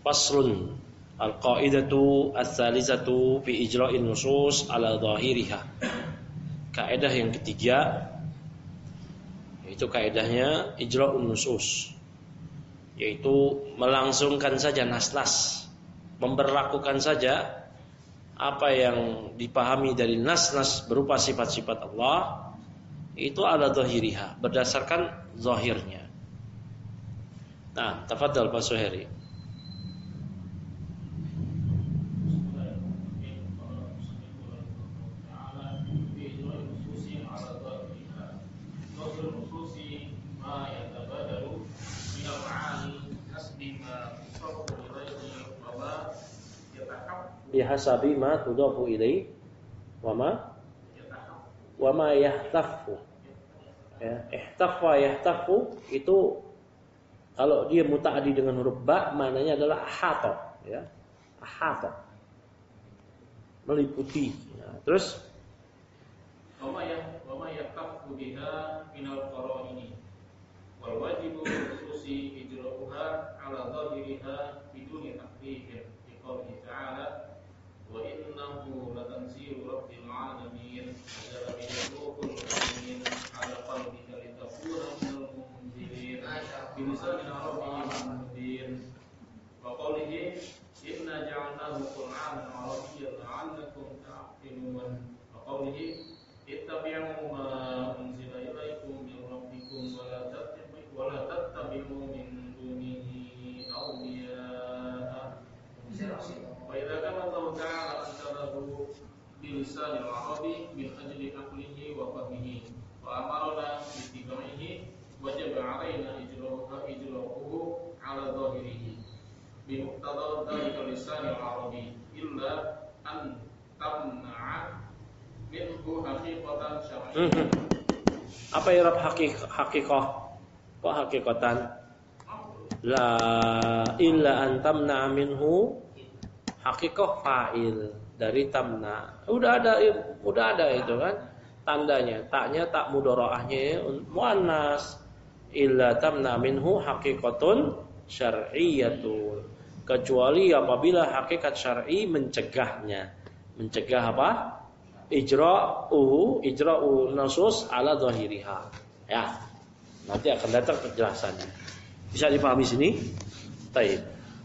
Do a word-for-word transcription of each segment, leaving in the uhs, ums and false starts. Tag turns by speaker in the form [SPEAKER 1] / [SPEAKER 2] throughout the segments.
[SPEAKER 1] Faslun al-qaidatu ats-tsalisatu fi ijra'in nusus ala dhahiriha. Kaidah yang ketiga yaitu kaidahnya ijra'un nusus, yaitu melangsungkan saja nas-nas, memberlakukan saja apa yang dipahami dari nas-nas berupa sifat-sifat Allah itu ala dhahiriha, berdasarkan zahirnya. Nah, tafadhal Pak Suhairi. Bihasabi ma tudafu ilaihi wa ma wa ma yahtafu. Ya, ihtafa yahtafu itu kalau dia muta'addi dengan huruf ba maknanya adalah ahata, ya. Ahata. Meliputi. Nah, terus
[SPEAKER 2] wa ma ya wa ma yahtafu biha minal qara'ini wal wajibu khususi ijra'uha ala dhahiriha biduni tahrifin bi qouli ta'ala wa innahu latanzilu rabbil alamin nazala bihi ruhul amin ala qalbika litakuna minal munzirin bilisanin arabiyyin mubin wa qawlihi inna ja'alnahu qur'anan arabiyyan la'allakum ta'qilun wa qawlihi ittabi'u ma unzila ilaykum min rabbikum wa la tattabi'u wa la tattabi'u min dunihi awliya'a wa idza kana Allah ta'ala anzalahu bilisanil arabi min ajli aqlihi wa fahmihi wa amarna bittiba'ihi wajib 'alaina ijra'uhu ijra'uhu 'ala dhahirihi bi muqtada dhalika lisanil arabi illa an tamna'a minhu haqiqatan syar'iyyah.
[SPEAKER 1] Apa ya Rabb haqiqah? Haqiqah. Kok hakikatan? La illa an tamna'a minhu. Haqiqah fa'il dari tamna. Udah ada udah ada itu kan tandanya. Taknya tak mudharaahnya muannas. Illa tamna minhu haqiqatun syar'iyyatun. Kecuali apabila hakikat syar'i mencegahnya. Mencegah apa? Ijra'uhu ijra'u nusus ala dhahiriha. Ya. Nanti akan datang penjelasannya. Bisa dipahami sini? Baik.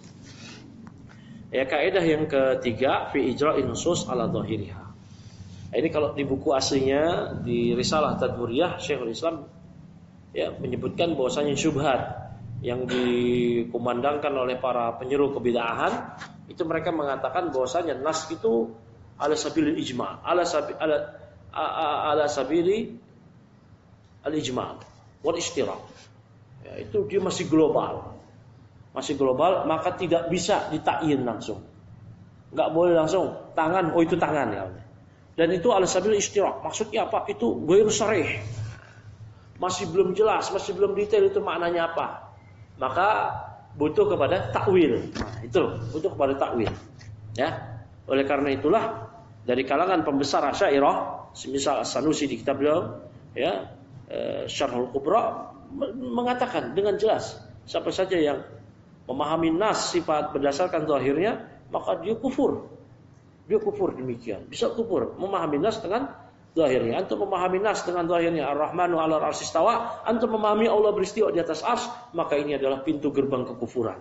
[SPEAKER 1] Ya, kaidah yang ketiga fi ijra'in nusus ala dhahiriha. Ini kalau di buku aslinya di Risalah Tadmuriyah Syekhul Islam ya menyebutkan bahwasanya syubhat yang dikumandangkan oleh para penyeru kebid'ahan itu mereka mengatakan bahwasanya nas itu ala sabilil ijma', ala sabi, ala ala sabili al ijma' wal istirak. Ya, itu dia masih global. Masih global, maka tidak bisa ditakyin langsung. Enggak boleh langsung tangan, oh itu tangan ya. Dan itu ala sabil istirak. Maksudnya apa? Itu ghairu sharih. Masih belum jelas, masih belum detail itu maknanya apa. Maka butuh kepada takwil. Nah, itu butuh kepada takwil. Ya. Oleh karena itulah dari kalangan pembesar Asy'ariyah, semisal As-Sanusi di kitab beliau, ya, e, Syarhul Kubra mengatakan dengan jelas siapa saja yang memahami nas sifat berdasarkan zahirnya, maka dia kufur. Dia kufur demikian. Bisa kufur memahami nas dengan zahirnya. Antum memahami nas dengan zahirnya Ar-Rahmanu 'alal 'arsy istawa, antum memahami Allah beristiwa di atas arsy, maka ini adalah pintu gerbang kekufuran.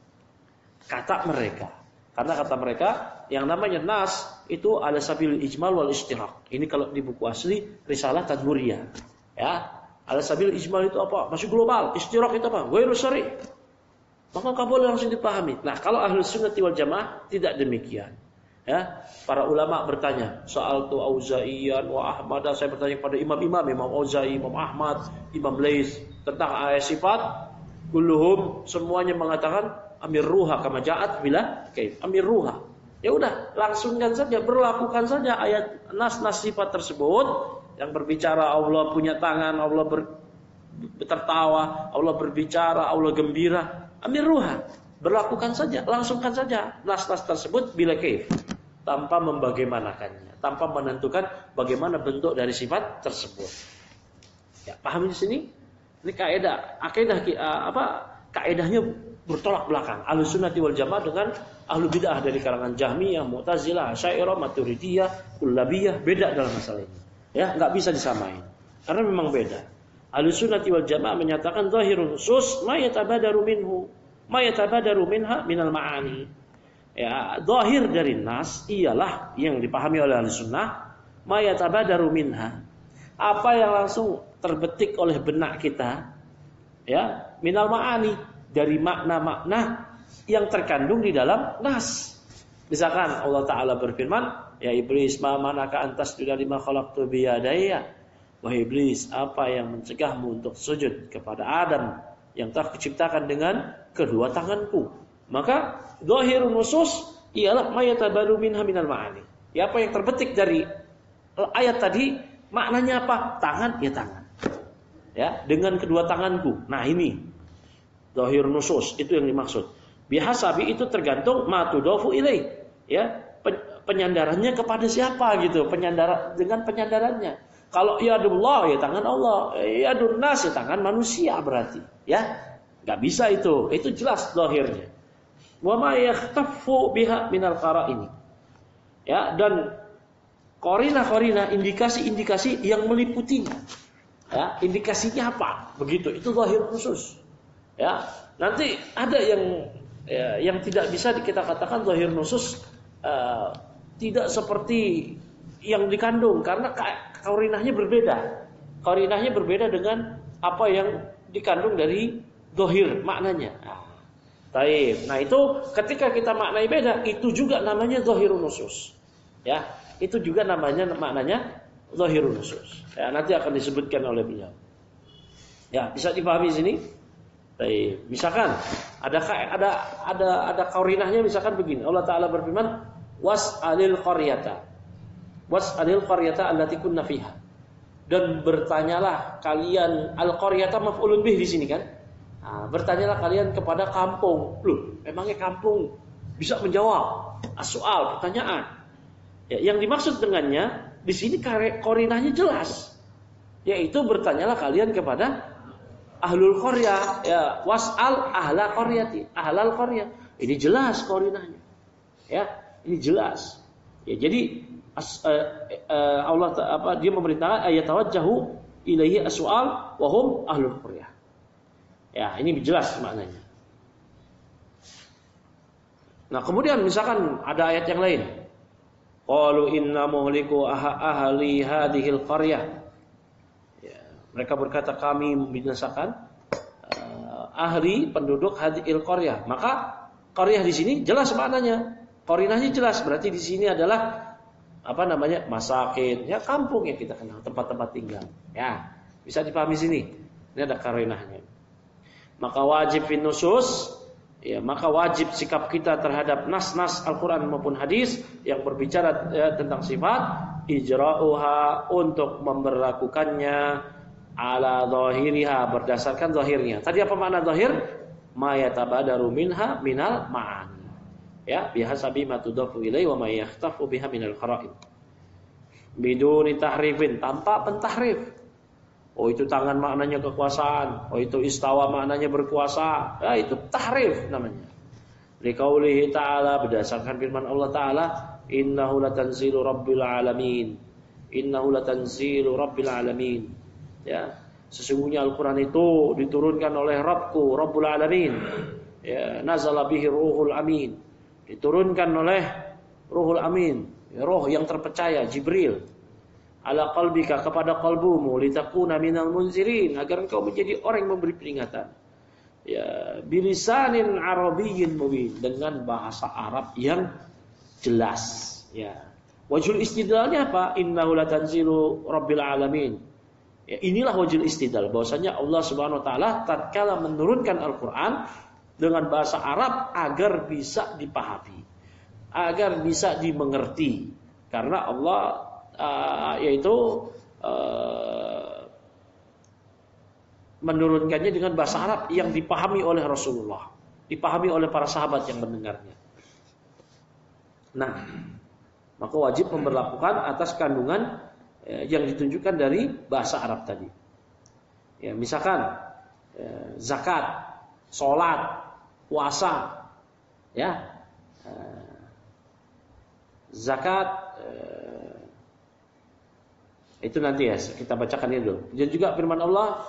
[SPEAKER 1] Kata mereka. Karena kata mereka yang namanya nas itu ala sabil ijmal wal istirak. Ini kalau di buku asli Risalah Tadmuriyah. Ya, ala sabil ijmal itu apa? Masih global. Istirak itu apa? Ghairu syar'i. Maka enggak boleh langsung dipahami. Nah, kalau Ahlus Sunnah wal Jamaah tidak demikian. Ya, para ulama bertanya, soal tu Auza'iyan wa Ahmad, saya bertanya kepada imam-imam, Imam Auza'i, Imam Ahmad, Imam Lais tentang ayat sifat, kulluhum semuanya mengatakan amir ruha kama ja'at bila kaif. Amir ruha. Ya udah, langsungkan saja, berlakukan saja ayat nas-nas sifat tersebut yang berbicara Allah punya tangan, Allah ber, tertawa, Allah berbicara, Allah gembira. Amir ruha, berlakukan saja, langsungkan saja nas-nas tersebut bila kaif, tanpa membagaimanakannya, tanpa menentukan bagaimana bentuk dari sifat tersebut. Ya, paham di sini? Ini kaidah, akaidah apa? Kaidahnya bertolak belakang. Ahlus sunnati wal jamaah dengan ahlu bid'ah dari kalangan Jahmiyah, Mu'tazilah, Asy'ariyah, Maturidiyah, Kullabiyah, beda dalam masalah ini. Ya, enggak bisa disamain. Karena memang beda. Ahlus sunnati wal jamaah menyatakan zahirun nusus ma yatabadaru minhu, ma yatabadaru minha minal ma'ani. Ya, zahir dari nas ialah yang dipahami oleh ahlus sunnah ma yatabadaru minha. Apa yang langsung terbetik oleh benak kita, ya, minal ma'ani, dari makna-makna yang terkandung di dalam nas. Misalkan Allah Ta'ala berfirman, ya iblis, ma manaka antas juga lima khalaqtu biyadaya. Wahai iblis, apa yang mencegahmu untuk sujud kepada Adam yang telah kuciptakan dengan kedua tanganku? Maka zahirun nusus ialah mayatabaru minha minal ma'ani. Ya, apa yang terbetik dari ayat tadi, maknanya apa? Tangan, ya tangan. Ya, dengan kedua tanganku. Nah, ini zahir nusus, itu yang dimaksud. Bihasabi itu tergantung matudofu ilaih, ya, penyandarannya kepada siapa gitu, penyandara dengan penyandarannya. Kalau yadullah, ya tangan Allah, yadun nas, ya tangan manusia berarti, ya. Enggak bisa itu. Itu jelas zahirnya. Wa ma yakhtafu biha minal qara'ini. Ya, dan qarina-qarina, indikasi-indikasi yang meliputinya. Ya, indikasinya apa? Begitu. Itu zahir nusus. Ya, nanti ada yang ya, yang tidak bisa kita katakan zahir nusus uh, tidak seperti yang dikandung karena qarinahnya berbeda. Qarinahnya berbeda dengan apa yang dikandung dari zahir maknanya. Nah, taib. Nah, itu ketika kita maknai beda, itu juga namanya zahirun nusus. Ya, itu juga namanya maknanya zahirun nusus. Ya, nanti akan disebutkan oleh beliau. Ya, bisa dipahami sini? Baik. Misalkan ada ada ada ada qarinahnya, misalkan begini. Allah Taala berfirman, was'alil qaryata. Was'alil qaryata allati kunna fiha. Dan bertanyalah kalian, al-qaryata maf'ulun bih di sini kan? Nah, bertanyalah kalian kepada kampung. Loh, memangnya kampung bisa menjawab as-soal, pertanyaan. Ya, yang dimaksud dengannya di sini qarinahnya jelas. Yaitu bertanyalah kalian kepada ahlul qaryah, ya, was'al ahla qaryati, ahlal qaryah. Ini jelas qarinahnya. Ya, ini jelas. Ya, jadi as, uh, uh, Allah apa dia memerintahkan ayat tawajjahu ilaihi as-su'al wa hum ahlul qaryah. Ya, ini jelas maknanya. Nah, kemudian misalkan ada ayat yang lain. Qalu inna muhliku ahli hadhil qaryah. Mereka berkata kami membinasakan uh, ahli penduduk hadil qaryah. Maka qaryah di sini jelas maknanya. Qarinahnya jelas, berarti di sini adalah apa namanya? Masakin, ya kampung yang kita kenal, tempat-tempat tinggal. Ya, bisa dipahami sini. Ini ada qarinahnya. Maka wajib fin nusus, ya, maka wajib sikap kita terhadap nas-nas Al-Qur'an maupun hadis yang berbicara ya, tentang sifat, ijra'uha, untuk memberlakukannya ala zahiriha, berdasarkan zahirnya. Tadi apa makna zahir? Ma yatabadaru minha minal ma'ani. Ya, bihasabi ma tudafu ilaihi wa ma yakhtafu biha minal qara'in. Biduni tahrifin, tanpa pentahrif. Oh, itu tangan maknanya kekuasaan. Oh, itu istawa maknanya berkuasa. Ya, itu tahrif namanya. Liqaulihi ta'ala, berdasarkan firman Allah Ta'ala, innahu latanzilu rabbil alamin. Innahu latanzilu rabbil alamin. Ya, sesungguhnya Al-Quran itu diturunkan oleh Rabbku, Rabbul Alamin. Ya, nazala bihi ruhul amin. Diturunkan oleh Ruhul Amin, ya, roh yang terpercaya, Jibril. Ala qalbika, kepada qalbumu, litakuna minal munzirin, agar engkau menjadi orang yang memberi peringatan. Ya, bilisanin arabiyyin mubin, dengan bahasa Arab yang jelas. Ya. Wajhul istidlalnya apa? Innahu latanzilu rabbil alamin. Ya, inilah wajhul istidlal, bahwasanya Allah Subhanahu wa taala tatkala menurunkan Al-Qur'an dengan bahasa Arab agar bisa dipahami, agar bisa dimengerti. Karena Allah uh, yaitu uh, menurunkannya dengan bahasa Arab yang dipahami oleh Rasulullah, dipahami oleh para sahabat yang mendengarnya. Nah, maka wajib memberlakukan atas kandungan yang ditunjukkan dari bahasa Arab tadi. Ya, misalkan ya, zakat, sholat, puasa, ya, zakat, itu nanti ya kita bacakan ini dulu. Dan juga firman Allah,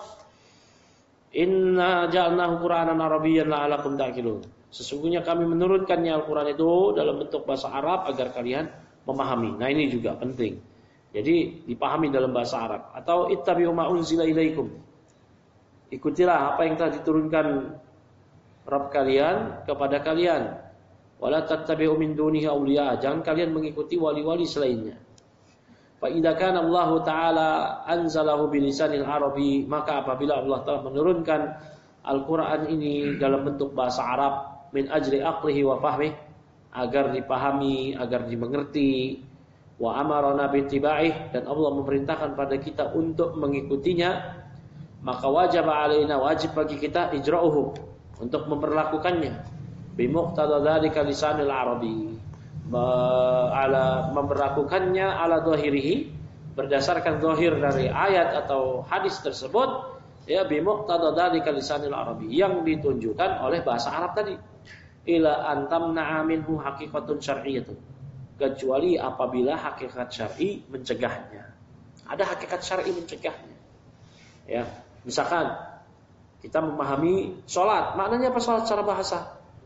[SPEAKER 1] Inna ja'alnahu Qur'anan Arabiyyan la'alakum ta'qilun. Sesungguhnya kami menurunkannya Al-Quran itu dalam bentuk bahasa Arab agar kalian memahami. Nah ini juga penting. Jadi dipahami dalam bahasa Arab. Atau ittabi'u ma unzila ilaikum. Ikutilah apa yang telah diturunkan Rabb kalian kepada kalian. Wala tattabi'u min dunihi awliya. Jangan kalian mengikuti wali-wali selainnya. Fa idza kana Allah taala anzalahu bilisanil arabi, maka apabila Allah telah menurunkan Al-Qur'an ini dalam bentuk bahasa Arab min ajli aqlihi wa fahmihi, agar dipahami, agar dimengerti, wa amarana bittiba'ih, dan Allah memerintahkan pada kita untuk mengikutinya, maka wajib alaina, wajib bagi kita ijra'uhu, untuk memperlakukannya bi muqtada dzalika lisanil arabi, ala memperlakukannya ala zahirihi, berdasarkan zahir dari ayat atau hadis tersebut, ya bi muqtada dzalika lisanil arabi, yang ditunjukkan oleh bahasa Arab tadi, ila antamna minhu haqiqatun syar'iyyatun, kecuali apabila hakikat syar'i mencegahnya. Ada hakikat syar'i mencegahnya. Ya, misalkan kita memahami salat, maknanya apa salat secara bahasa?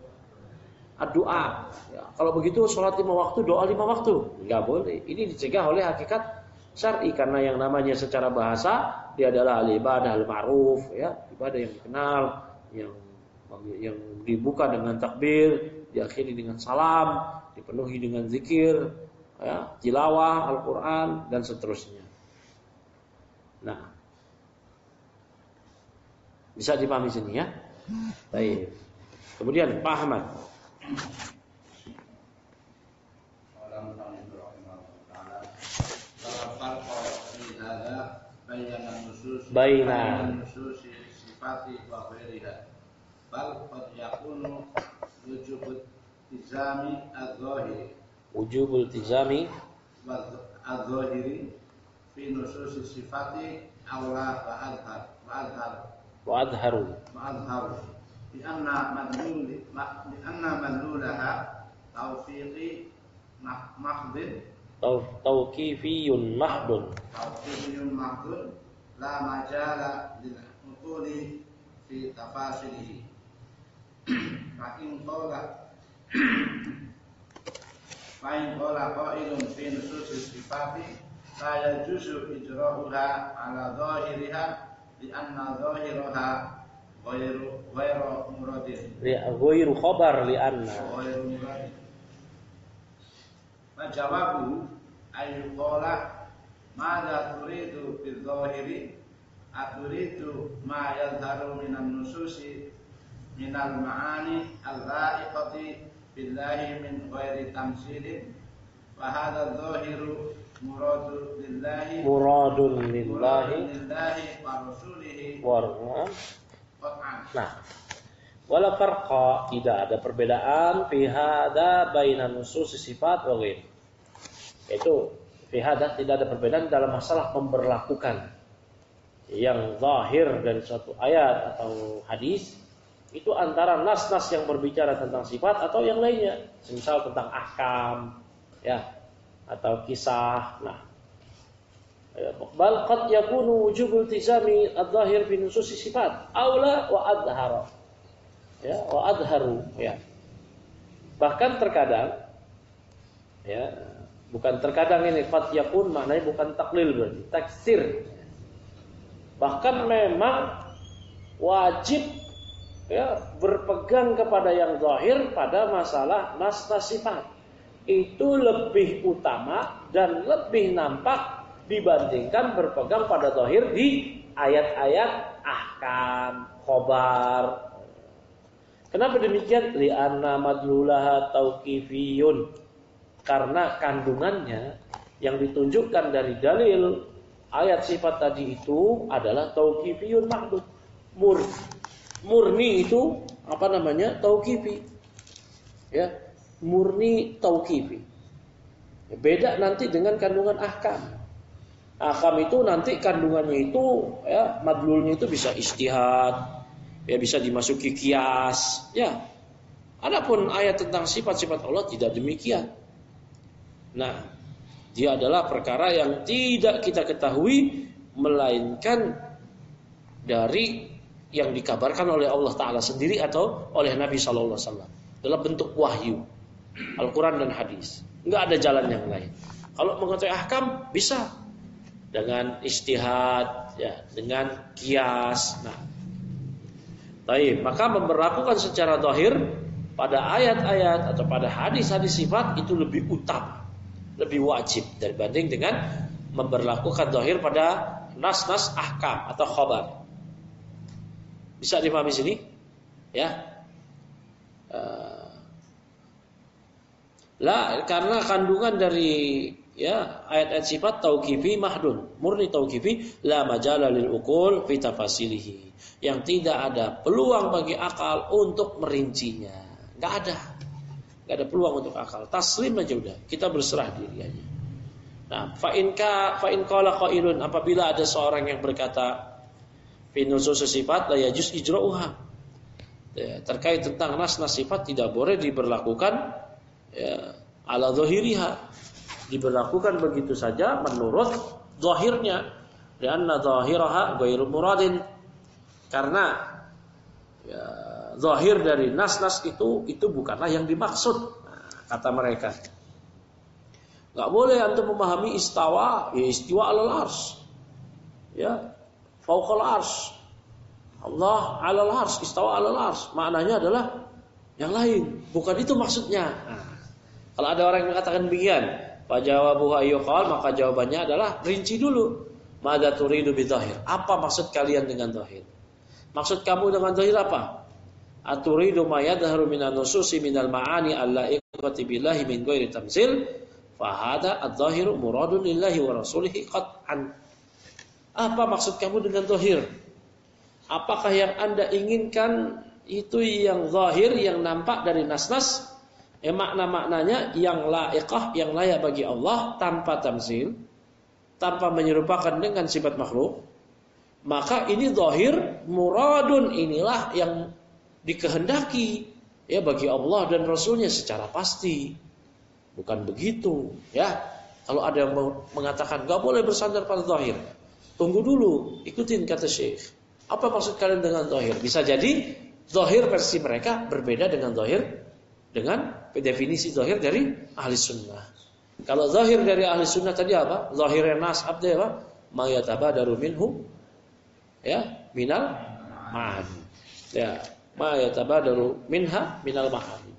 [SPEAKER 1] Doa. Ya, kalau begitu sholat lima waktu, doa lima waktu, nggak boleh. Ini dicegah oleh hakikat syar'i, karena yang namanya secara bahasa dia adalah al-ibadah al-ma'ruf, ya, ibadah yang dikenal, yang yang dibuka dengan takbir, diakhiri dengan salam, dipenuhi dengan zikir, ya, tilawah Al-Quran dan seterusnya. Nah, bisa dipahami sini ya. Baik. Kemudian Pak Ahmad. Baina
[SPEAKER 3] nusus sifati wa ghairiha, bal qad yakunu wujubul tizami adh-dhahiri
[SPEAKER 1] wujubul tizami
[SPEAKER 3] wa adh-dhahiri fi nusus sifati awla wa adhar wa adhar
[SPEAKER 1] wa adharu
[SPEAKER 3] wa adharu bi anna madlul bi anna madlulaha tawfiqi mahdin
[SPEAKER 1] tauqifiyun mahdun
[SPEAKER 3] tawfiqiyun mahdun la majala lil utuli fi tafasilihi fa in qala fa in qala qailun fi nusus sifati la yajuzu ijra'uha ala zahiriha li anna zahiraha ghairu ghairu muradin
[SPEAKER 1] li ghairu khabar li anna
[SPEAKER 3] ghairu muradin. Fa jawabu ayu qala madza turidu bil zahiri aturidu ma yadharu minan nususi minal ma'ani al-dha'iqati billahi min ghairi tamsilin wa hadha zahiru muradu lillahi
[SPEAKER 1] muradun lillahi
[SPEAKER 3] lillahi wa rasulihi
[SPEAKER 1] wa
[SPEAKER 3] qat'an.
[SPEAKER 1] Nah, wala farqa, tidak ada perbedaan fi hadza bainan nusus sifat wa ghairi. Itu fi hadza tidak ada perbedaan dalam masalah memperlakukan yang zahir dari suatu ayat atau hadis itu antara nas-nas yang berbicara tentang sifat atau yang lainnya, misal tentang ahkam, ya, atau kisah. Nah, bal qad yakunu wujubul tizami adh-dhahir fi nusus sifat aula wa adhara, ya, wa adharu, ya. Bahkan terkadang, ya, bukan terkadang, ini qad yakun maknanya bukan taklil, berarti taksir. Bahkan memang wajib, ya, berpegang kepada yang zahir pada masalah nas-nas sifat. Itu lebih utama dan lebih nampak dibandingkan berpegang pada zahir di ayat-ayat ahkam, khobar. Kenapa demikian? Li'anna madlulaha tauqifiyun. Karena kandungannya yang ditunjukkan dari dalil ayat sifat tadi itu adalah tauqifiyun mahdud, mur murni itu apa namanya? Tauqifi, ya, murni tauqifi. Beda nanti dengan kandungan ahkam. Ahkam itu nanti kandungannya itu, ya, madlulnya itu bisa ijtihad, ya, bisa dimasuki kias, ya, Adapun ayat tentang sifat-sifat Allah tidak demikian. Nah, dia adalah perkara yang tidak kita ketahui melainkan dari yang dikabarkan oleh Allah Ta'ala sendiri atau oleh Nabi Sallallahu Alaihi Wasallam dalam bentuk wahyu Al-Quran dan hadis. Enggak ada jalan yang lain. Kalau mengetahui ahkam bisa dengan ijtihad, ya, dengan kias. Nah, baik, maka memperlakukan secara zahir pada ayat-ayat atau pada hadis-hadis sifat itu lebih utama, lebih wajib dibanding dengan memperlakukan zahir pada nas-nas ahkam atau khabar. Bisa dipahami sini? Ya. Uh, lah, karena kandungan dari ya ayat-ayat sifat tauqifi mahdun, murni tauqifi, la majala lil uqul fi tafasilihi. Yang tidak ada peluang bagi akal untuk merincinya. Enggak ada. Enggak ada peluang untuk akal. Taslim aja udah. Kita berserah diri aja. Nah, fa in ka fa in qala qailun, apabila ada seorang yang berkata fi nusus sifat la yajuz ijra'uha. Ya, terkait tentang nas-nas sifat tidak boleh diberlakukan ya, ala zahiriha, diberlakukan begitu saja menurut zahirnya, karena zahiraha ghairu muradin, karena ya, zahir dari nas-nas itu itu bukanlah yang dimaksud. Nah, kata mereka, nggak boleh antum memahami istawa, ya istiwa alal ars, ya fauqal ars, Allah alal ars, istawa alal ars, maknanya adalah yang lain, bukan itu maksudnya. Nah, kalau ada orang yang mengatakan demikian, fa jawabuhu ayyuqal, maka jawabannya adalah rinci dulu. Madza turidu bidzahir? Apa maksud kalian dengan zahir? Maksud kamu dengan zahir apa? Aturidu ma yadhharu minan nususi minal ma'ani allaiqati billahi min ghairi tamtsil, fa hadza adz-dzahiru muradun lillahi wa rasulihi qat'an. Apa maksud kamu dengan zahir? Apakah yang Anda inginkan itu yang zahir, yang nampak dari nas-nas? Eh, makna-maknanya yang laiqah, yang layak bagi Allah tanpa tamsil, tanpa menyerupakan dengan sifat makhluk, maka ini zahir muradun, inilah yang dikehendaki ya bagi Allah dan Rasulnya secara pasti. Bukan begitu ya. Kalau ada yang mengatakan gak boleh bersandar pada zahir, tunggu dulu, ikutin kata Syekh. Apa maksud kalian dengan zahir? Bisa jadi zahir versi mereka berbeda dengan zahir dengan definisi zahir dari ahli sunnah. Kalau zahir dari ahli sunnah tadi apa? Zahirnya nas abdi apa? Ma yatabadaru minhu ya minal ma'ani. Ya, ma yatabadaru minha minal ma'ani.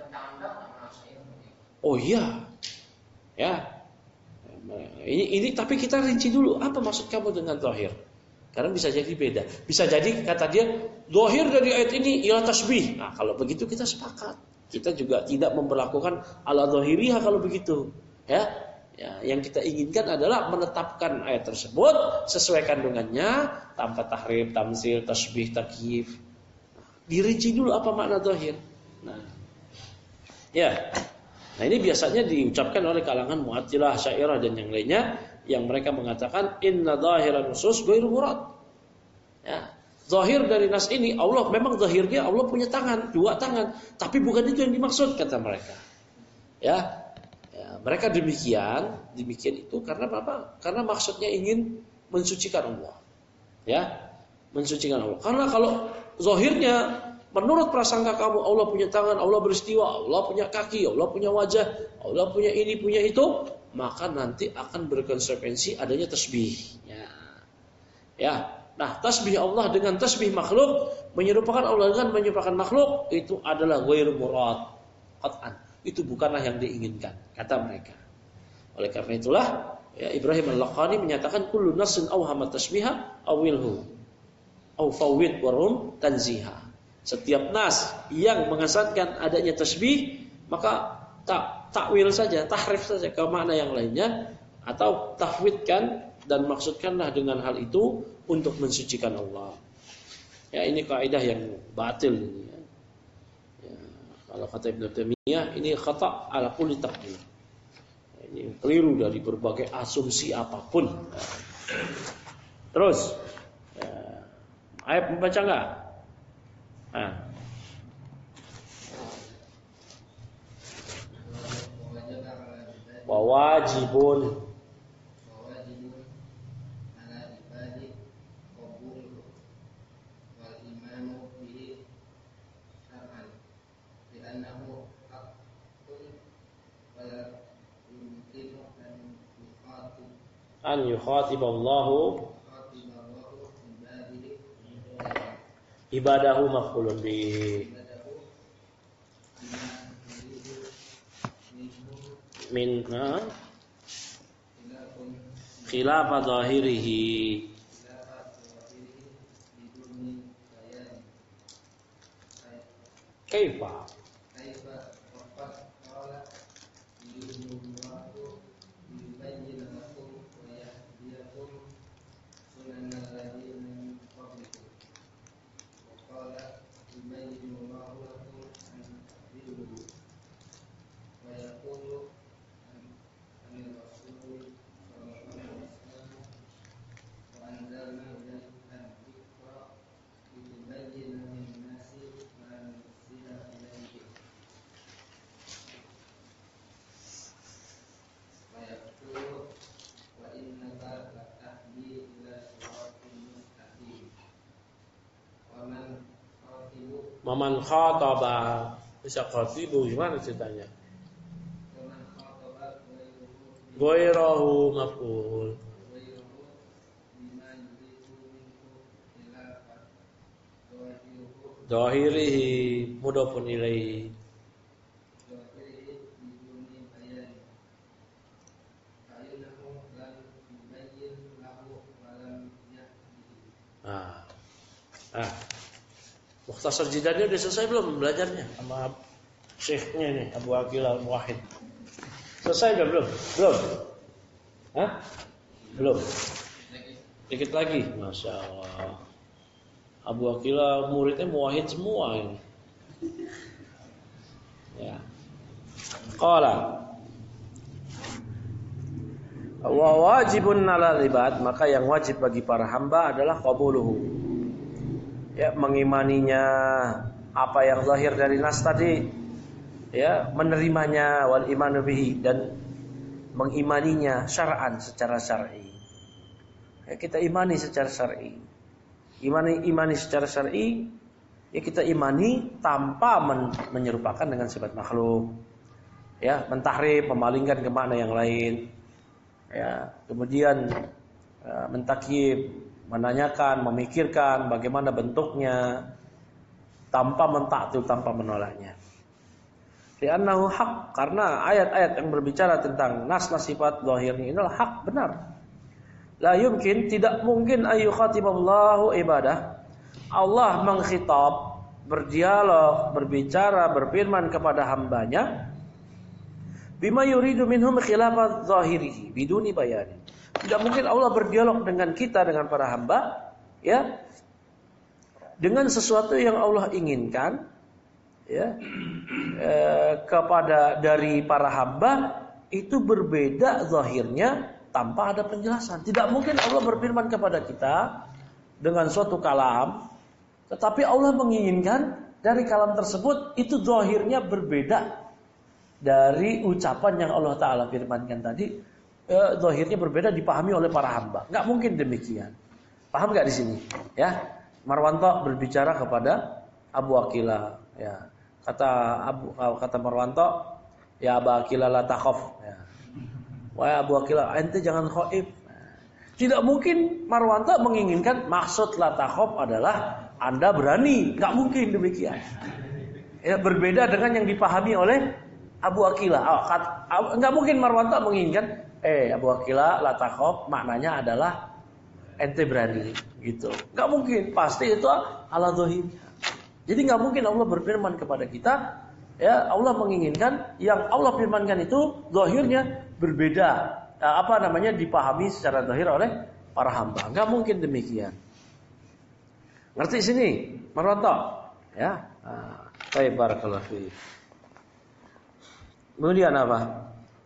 [SPEAKER 1] Oh iya. Ya. Ini ini tapi kita rinci dulu, apa maksud kamu dengan zahir? Karena bisa jadi beda. Bisa jadi kata dia zahir dari ayat ini ialah tasbih. Nah, kalau begitu kita sepakat. Kita juga tidak memperlakukan ala zahiriha kalau begitu. Ya, ya, yang kita inginkan adalah menetapkan ayat tersebut sesuai kandungannya tanpa tahrif, tamsil, tasbih, takyif. Dirinci dulu apa makna zahir. Nah, ya, nah ini biasanya diucapkan oleh kalangan Mu'attilah, Asy'ariyah dan yang lainnya yang mereka mengatakan inna zahiran nusus ghairu murad. Ya, zahir dari nas ini Allah memang zahirnya Allah punya tangan, dua tangan, tapi bukan itu yang dimaksud kata mereka. Ya. Mereka demikian, demikian itu karena apa? Karena maksudnya ingin mensucikan Allah. Ya, mensucikan Allah. Karena kalau zahirnya menurut prasangka kamu Allah punya tangan, Allah beristiwa, Allah punya kaki, Allah punya wajah, Allah punya ini, punya itu, maka nanti akan berkonsekuensi adanya tasbih. Ya. Ya. Nah, tasbih Allah dengan tasbih makhluk, menyerupakan Allah dengan menyerupakan makhluk, itu adalah ghairu murad. Qat'an. Itu bukanlah yang diinginkan, kata mereka. Oleh karena itulah ya, Ibrahim Al-Laqani menyatakan kullu nasin awhama tasbiha awilhu aw fawwid warum tanziha. Setiap nas yang mengesankan adanya tasbih, maka tak takwil saja, tahrif saja ke makna yang lainnya, atau tafwidkan dan maksudkanlah dengan hal itu untuk mensucikan Allah. Ya, ini kaidah yang batil ini. Ya. Ya, kalau kata Ibnu Taimiyah ini khata' ala kulli taqdir. Ini keliru dari berbagai asumsi apapun. Terus, ya, ayat membaca enggak? Nah. wa wajibun
[SPEAKER 4] wajibun ala ibadi qabul wal imanu bihi syar'an bi annahu haqqun wa la yumkinu an yuqatib
[SPEAKER 1] an yukhatiballahu
[SPEAKER 4] khatiballahu ibadihi
[SPEAKER 1] ibadahu maf'ulun bi min ha? khilafa zahirihi kaifa
[SPEAKER 4] kaifa waqad qala yudhillahu yubayyin lakum wa yahdiyakum sunanal ladzina min qablikum wa qala yubayyin Allahu lakum an tadillu wa yaqulu anil rasul sallallahu alaihi wasallam wa anzalna ilayka dzikra litubayyana lin-nasi ma nuzila ilaihim wa yaqulu wa innaka latahdi ila siratin mustaqim wa man khatibu
[SPEAKER 1] maman khataba bisa khatibu gimana ceritanya
[SPEAKER 4] wa man khataba ghayruhu
[SPEAKER 1] ghairahu maf'ul
[SPEAKER 4] ghayruhu bima yuridu minhu khilafan zahiruhu
[SPEAKER 1] zahirihi mudhafun ilaihi
[SPEAKER 4] zahirihi biduni bayan fa'innahu lam yubayyin lahu wa lam yahdihi.
[SPEAKER 1] ah ah Mukhtasar Jidani udah selesai belum belajarnya sama syekhnya nih Abu Aqil Al-Muwahhid selesai udah belum belum hah belum dikit lagi Masya Allah Abu Aqil muridnya muwahhid semua ini ya qala wa wajibun 'alal ibad maka yang wajib bagi para hamba adalah qabuluhu ya mengimaninya apa yang zahir dari nas tadi ya menerimanya wal imanu bihi dan mengimaninya syar'an secara syar'i ya kita imani secara syar'i imani imani secara syar'i ya kita imani tanpa men- menyerupakan dengan sifat makhluk ya mentahrif memalingkan ke makna yang lain ya kemudian ya, mentakyib menanyakan, memikirkan bagaimana bentuknya tanpa mentaktil, tanpa menolaknya. Li'annahu haq karena ayat-ayat yang berbicara tentang nas-nas sifat zahir ini adalah hak benar. La yumkin tidak mungkin ayu khatiballahu ibadah. Allah mengkhitab, berdialog, berbicara, berfirman kepada hambanya bima yuridu minhum khilafat zahirihi biduni bayanin. Tidak mungkin Allah berdialog dengan kita, dengan para hamba, ya, dengan sesuatu yang Allah inginkan, ya, eh, kepada dari para hamba itu berbeda zahirnya tanpa ada penjelasan. Tidak mungkin Allah berfirman kepada kita dengan suatu kalam, tetapi Allah menginginkan dari kalam tersebut itu zahirnya berbeda dari ucapan yang Allah Ta'ala firmankan tadi. Eh, zahirnya berbeda dipahami oleh para hamba. Enggak mungkin demikian. Paham enggak di sini? Ya. Marwanto berbicara kepada Abu Aqila, ya. Kata Abu kata Marwanto, ya Abu Aqila la takhaf, ya. Wahai Abu Aqila, ente jangan khaif. Tidak mungkin Marwanto menginginkan maksud la takhaf adalah Anda berani. Enggak mungkin demikian. Ya, berbeda dengan yang dipahami oleh Abu Aqila. Oh, enggak mungkin Marwanto menginginkan Eh Abu Aqila la takhaf maknanya adalah ente berani gitu. Enggak mungkin, pasti itu ala zahir. Jadi enggak mungkin Allah berfirman kepada kita ya Allah menginginkan yang Allah firmankan itu zahirnya berbeda apa namanya dipahami secara zahir oleh para hamba. Enggak mungkin demikian. Ngerti sini? Marwanto? Ya. Nah, baik barakallahu fiik. Kemudian apa?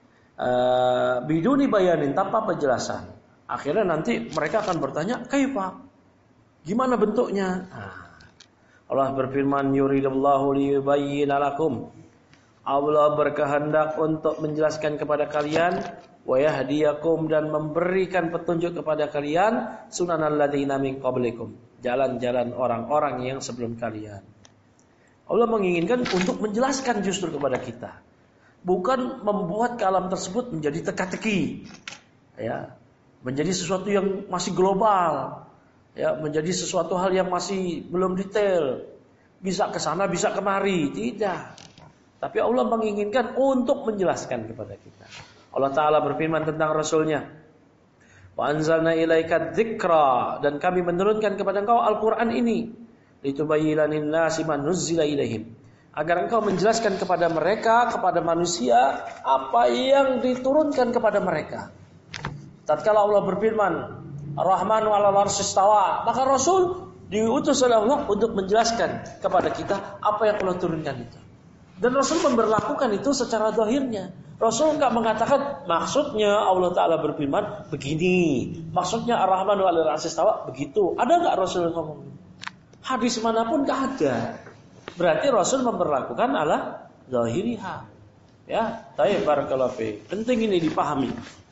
[SPEAKER 1] Uh, biduni bayanin tanpa penjelasan. Akhirnya nanti mereka akan bertanya, kaifa? Gimana bentuknya? Nah, Allah berfirman, yuridullahu liyubayyina lakum. Allah berkehendak untuk menjelaskan kepada kalian wa yahdiyakum dan memberikan petunjuk kepada kalian sunanal ladzina min qablikum, jalan-jalan orang-orang yang sebelum kalian. Allah menginginkan untuk menjelaskan justru kepada kita, bukan membuat kalam tersebut menjadi teka-teki, ya, menjadi sesuatu yang masih global, ya, menjadi sesuatu hal yang masih belum detail, bisa ke sana bisa kemari, tidak. Tapi Allah menginginkan untuk menjelaskan kepada kita. Allah Ta'ala berfirman tentang Rasulnya, wa anzalna ilaika dzikra, dan kami menurunkan kepada engkau Al-Quran ini, litubayyana lin-nasi ma nuzzila ilaihim, agar engkau menjelaskan kepada mereka, kepada manusia, apa yang diturunkan kepada mereka. Tatkala Allah berfirman Ar-Rahmanu 'alal 'arsy istawa, maka Rasul diutus oleh Allah untuk menjelaskan kepada kita apa yang Allah turunkan itu. Dan Rasul memberlakukan itu secara zahirnya. Rasul enggak mengatakan maksudnya Allah Ta'ala berfirman begini, maksudnya Ar-Rahmanu 'alal 'arsy istawa begitu. Ada enggak Rasul ngomong? Hadis manapun enggak ada. Berarti Rasul memberlakukan ala zahiriha. Ya, tayyib barakallahu fi. Penting ini dipahami.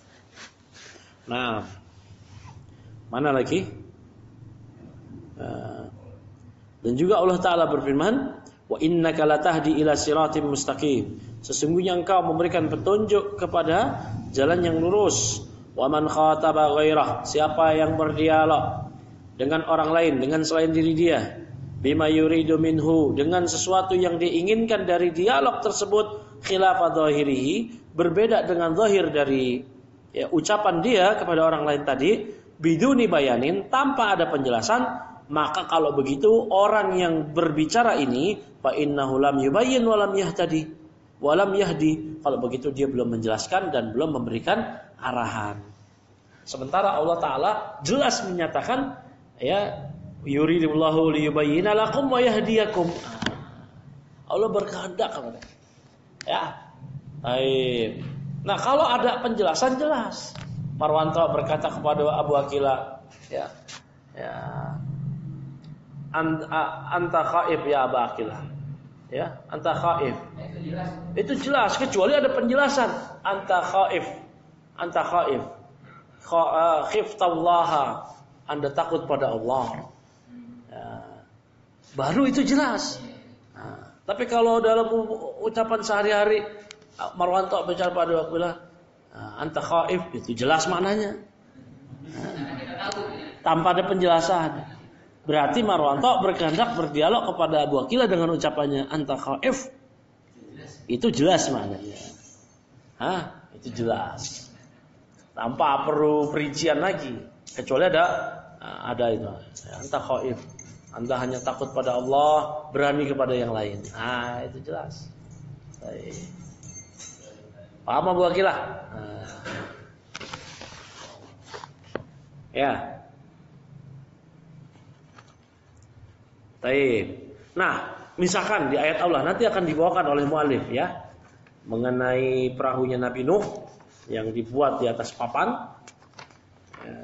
[SPEAKER 1] Nah, mana lagi? Nah, dan juga Allah Ta'ala berfirman, wa innaka latahdi ila siratim mustaqim, sesungguhnya engkau memberikan petunjuk kepada jalan yang lurus. Wa man khataba ghairah, siapa yang berdialog dengan orang lain, dengan selain diri dia, bima yuridu minhu, dengan sesuatu yang diinginkan dari dialog tersebut, khilafa zahirihi, berbeda dengan zahir dari ya, ucapan dia kepada orang lain tadi, biduni bayanin, tanpa ada penjelasan, maka kalau begitu orang yang berbicara ini fa innahu lam yubayyin wa lam yahtadi wa lam yahdi, kalau begitu dia belum menjelaskan dan belum memberikan arahan. Sementara Allah Ta'ala jelas menyatakan, ya, yuridullahu liyubayyina lakum wa yahdiyakum. Allah berkehendak kepada. Ya. Baik. Nah, kalau ada penjelasan jelas. Marwanto berkata kepada Abu Aqilah, ya. Ya. Anta khaif ya Abu Aqilah. Ya, anta khaif. Itu jelas kecuali ada penjelasan. Anta khaif. Anta khaif. Khiftallaha. Anda takut pada Allah. Ya. Baru itu jelas. Nah, tapi kalau dalam ucapan sehari-hari Marwanto bicara pada Aqilah, anta khaif, itu jelas maknanya. Nah, tanpa ada penjelasan. Berarti Marwanto berkehendak berdialog kepada Abu Aqilah dengan ucapannya anta khaif. Itu jelas maknanya. Hah? Itu jelas. Tanpa perlu perincian lagi. Kecuali ada ada itu. Anta khaif. Anda hanya takut pada Allah, berani kepada yang lain. Ah, itu jelas. Baik. Paham Abu Aqilah? Nah. Ya. Baik. Nah, misalkan di ayat Allah nanti akan dibawakan oleh mu'alif, ya, mengenai perahunya Nabi Nuh yang dibuat di atas papan, ya,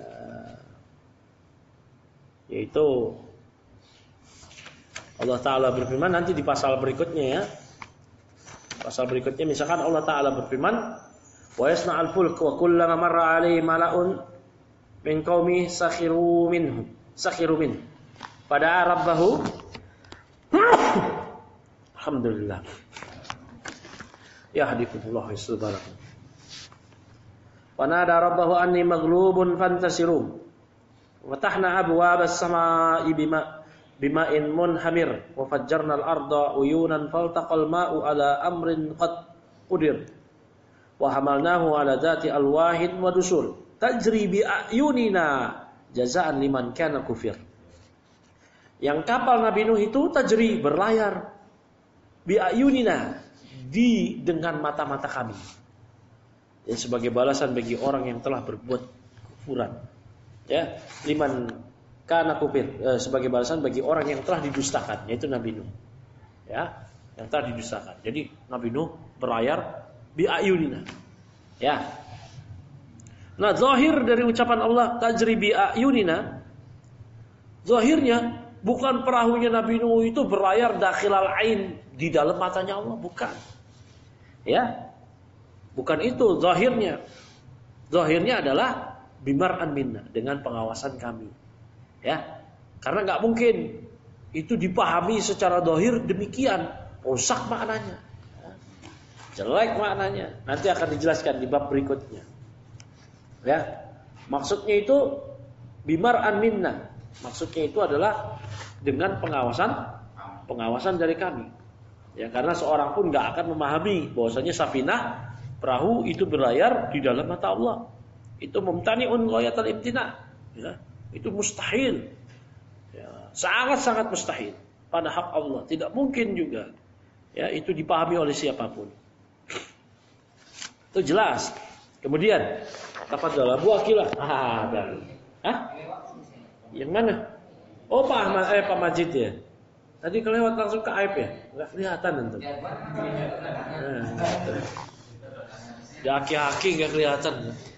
[SPEAKER 1] yaitu Allah Ta'ala berfirman nanti di pasal berikutnya, ya. Pasal berikutnya misalkan Allah Ta'ala berfirman, wa yasna'al fulk wa kullama marra 'alaihi mala'un min qaumi sakhiru minhu sakhiru minhu pada rabbahu. Alhamdulillah. Ya hadikumullah subhanahu. Wa nada rabbahu anni maghlubun fantasiru. Wa tahna abwaabas samaa'i bima bima'in munhamir wa fajjarna al-arda uyunan faltaqal ma'u ala amrin qad qudir wa hamalnahu ala dhati alwahin wa dusur tajri bi ayunina jazaan liman kana kufir. Yang kapal Nabi Nuh itu tajri, berlayar, bi ayunina, di dengan mata-mata kami, ya, sebagai balasan bagi orang yang telah berbuat kufuran, ya, liman kana kufir, eh, sebagai balasan bagi orang yang telah didustakan, yaitu Nabi Nuh, ya, yang telah didustakan. Jadi Nabi Nuh berlayar bi ayunina, ya. Nah, zahir dari ucapan Allah tajri bi ayunina, zahirnya bukan perahunya Nabi Nuh itu berlayar dakhilal ain, di dalam matanya Allah, bukan. Ya. Bukan itu zahirnya. Zahirnya adalah bimar'an minna, dengan pengawasan kami. Ya. Karena enggak mungkin itu dipahami secara zahir demikian, rusak maknanya. Jelek maknanya. Nanti akan dijelaskan di bab berikutnya. Ya. Maksudnya itu bimar'an minna. Maksudnya itu adalah dengan pengawasan pengawasan dari kami. Ya, karena seorang pun enggak akan memahami bahwasanya safinah perahu itu berlayar di dalam mata Allah. Itu mumtani'un ghayatul imtina. Ya, itu mustahil. Ya, sangat-sangat mustahil pada hak Allah. Tidak mungkin juga. Ya, itu dipahami oleh siapapun. Itu jelas. Kemudian tafadhal Abu Akilah. Ah, dan. Hah? Yang mana? Oh, Pak Ahmad, eh Pak Majid ya. Tadi kelewat langsung ke aib ya? Enggak kelihatan nanti. Nah, ya aki-aki enggak kelihatan.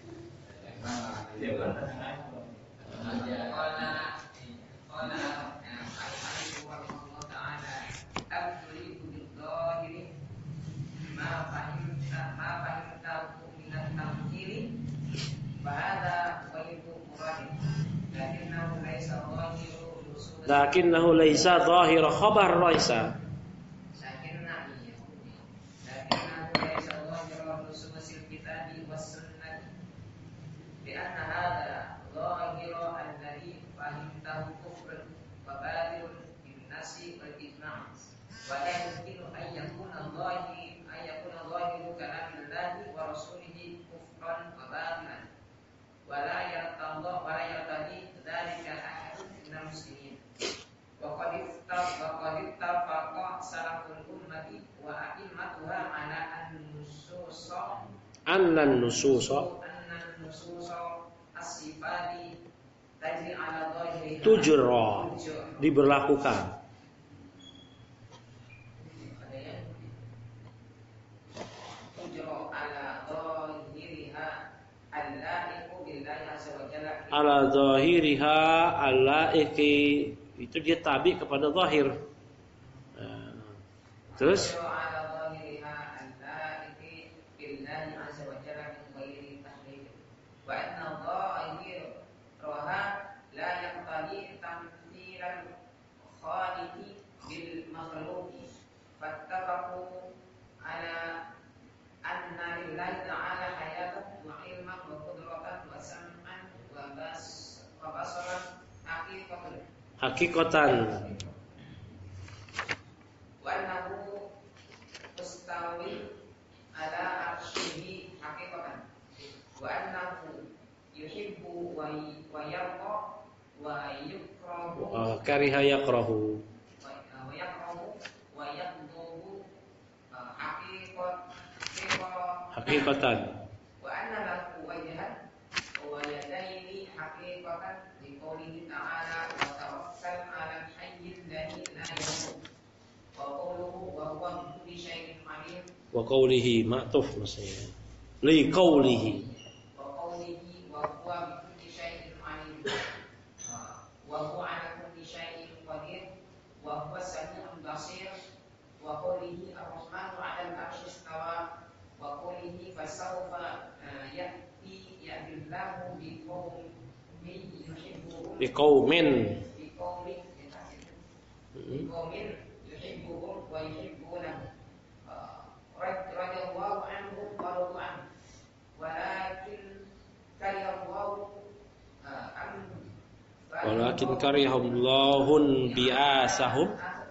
[SPEAKER 1] Lakinnahu laisa zahir khabar raisa. Annan nususa tujra diberlakukan. Ala zahiriha al-la'iqi, itu dia tabi kepada zahir. Nah, terus hakikatan
[SPEAKER 5] wa annahu mustawi ala arsyihi hakikatan wa annahu yuhibbu wa wa yarqa wa yukrahu
[SPEAKER 1] oh, kariha yakrahu
[SPEAKER 5] wa yakrahu wa yaqduhu hakikat
[SPEAKER 1] hakikatan
[SPEAKER 5] wa anna lahu wajhan wa yadaini hakikatan liqoulihi ta'ala wa tawakkal 'alal hayyil ladzi la yamut wa qawluhu wa huwa bi kulli shay'in 'alim
[SPEAKER 1] wa qawlihi ma'tuf maksudnya li qawlihi
[SPEAKER 5] wa qawlihi wa huwa bi kulli shay'in 'alim wa huwa 'ala kulli shay'in qadir wa huwa as-sami'ul basir wa qawlihi ar-rahmanu 'alal 'arsyi istawa wa qawlihi fasawfa ya'ti ya'dillahu bi qawmin yuhibbuhum
[SPEAKER 1] bi qaumin
[SPEAKER 5] bi qaumin bi qaumin yuhibbuhum wa yuhibbunahu radiyallahu anhum wa radu anhu walakin kariyallahu am
[SPEAKER 1] walakin karihallahun bi'asahum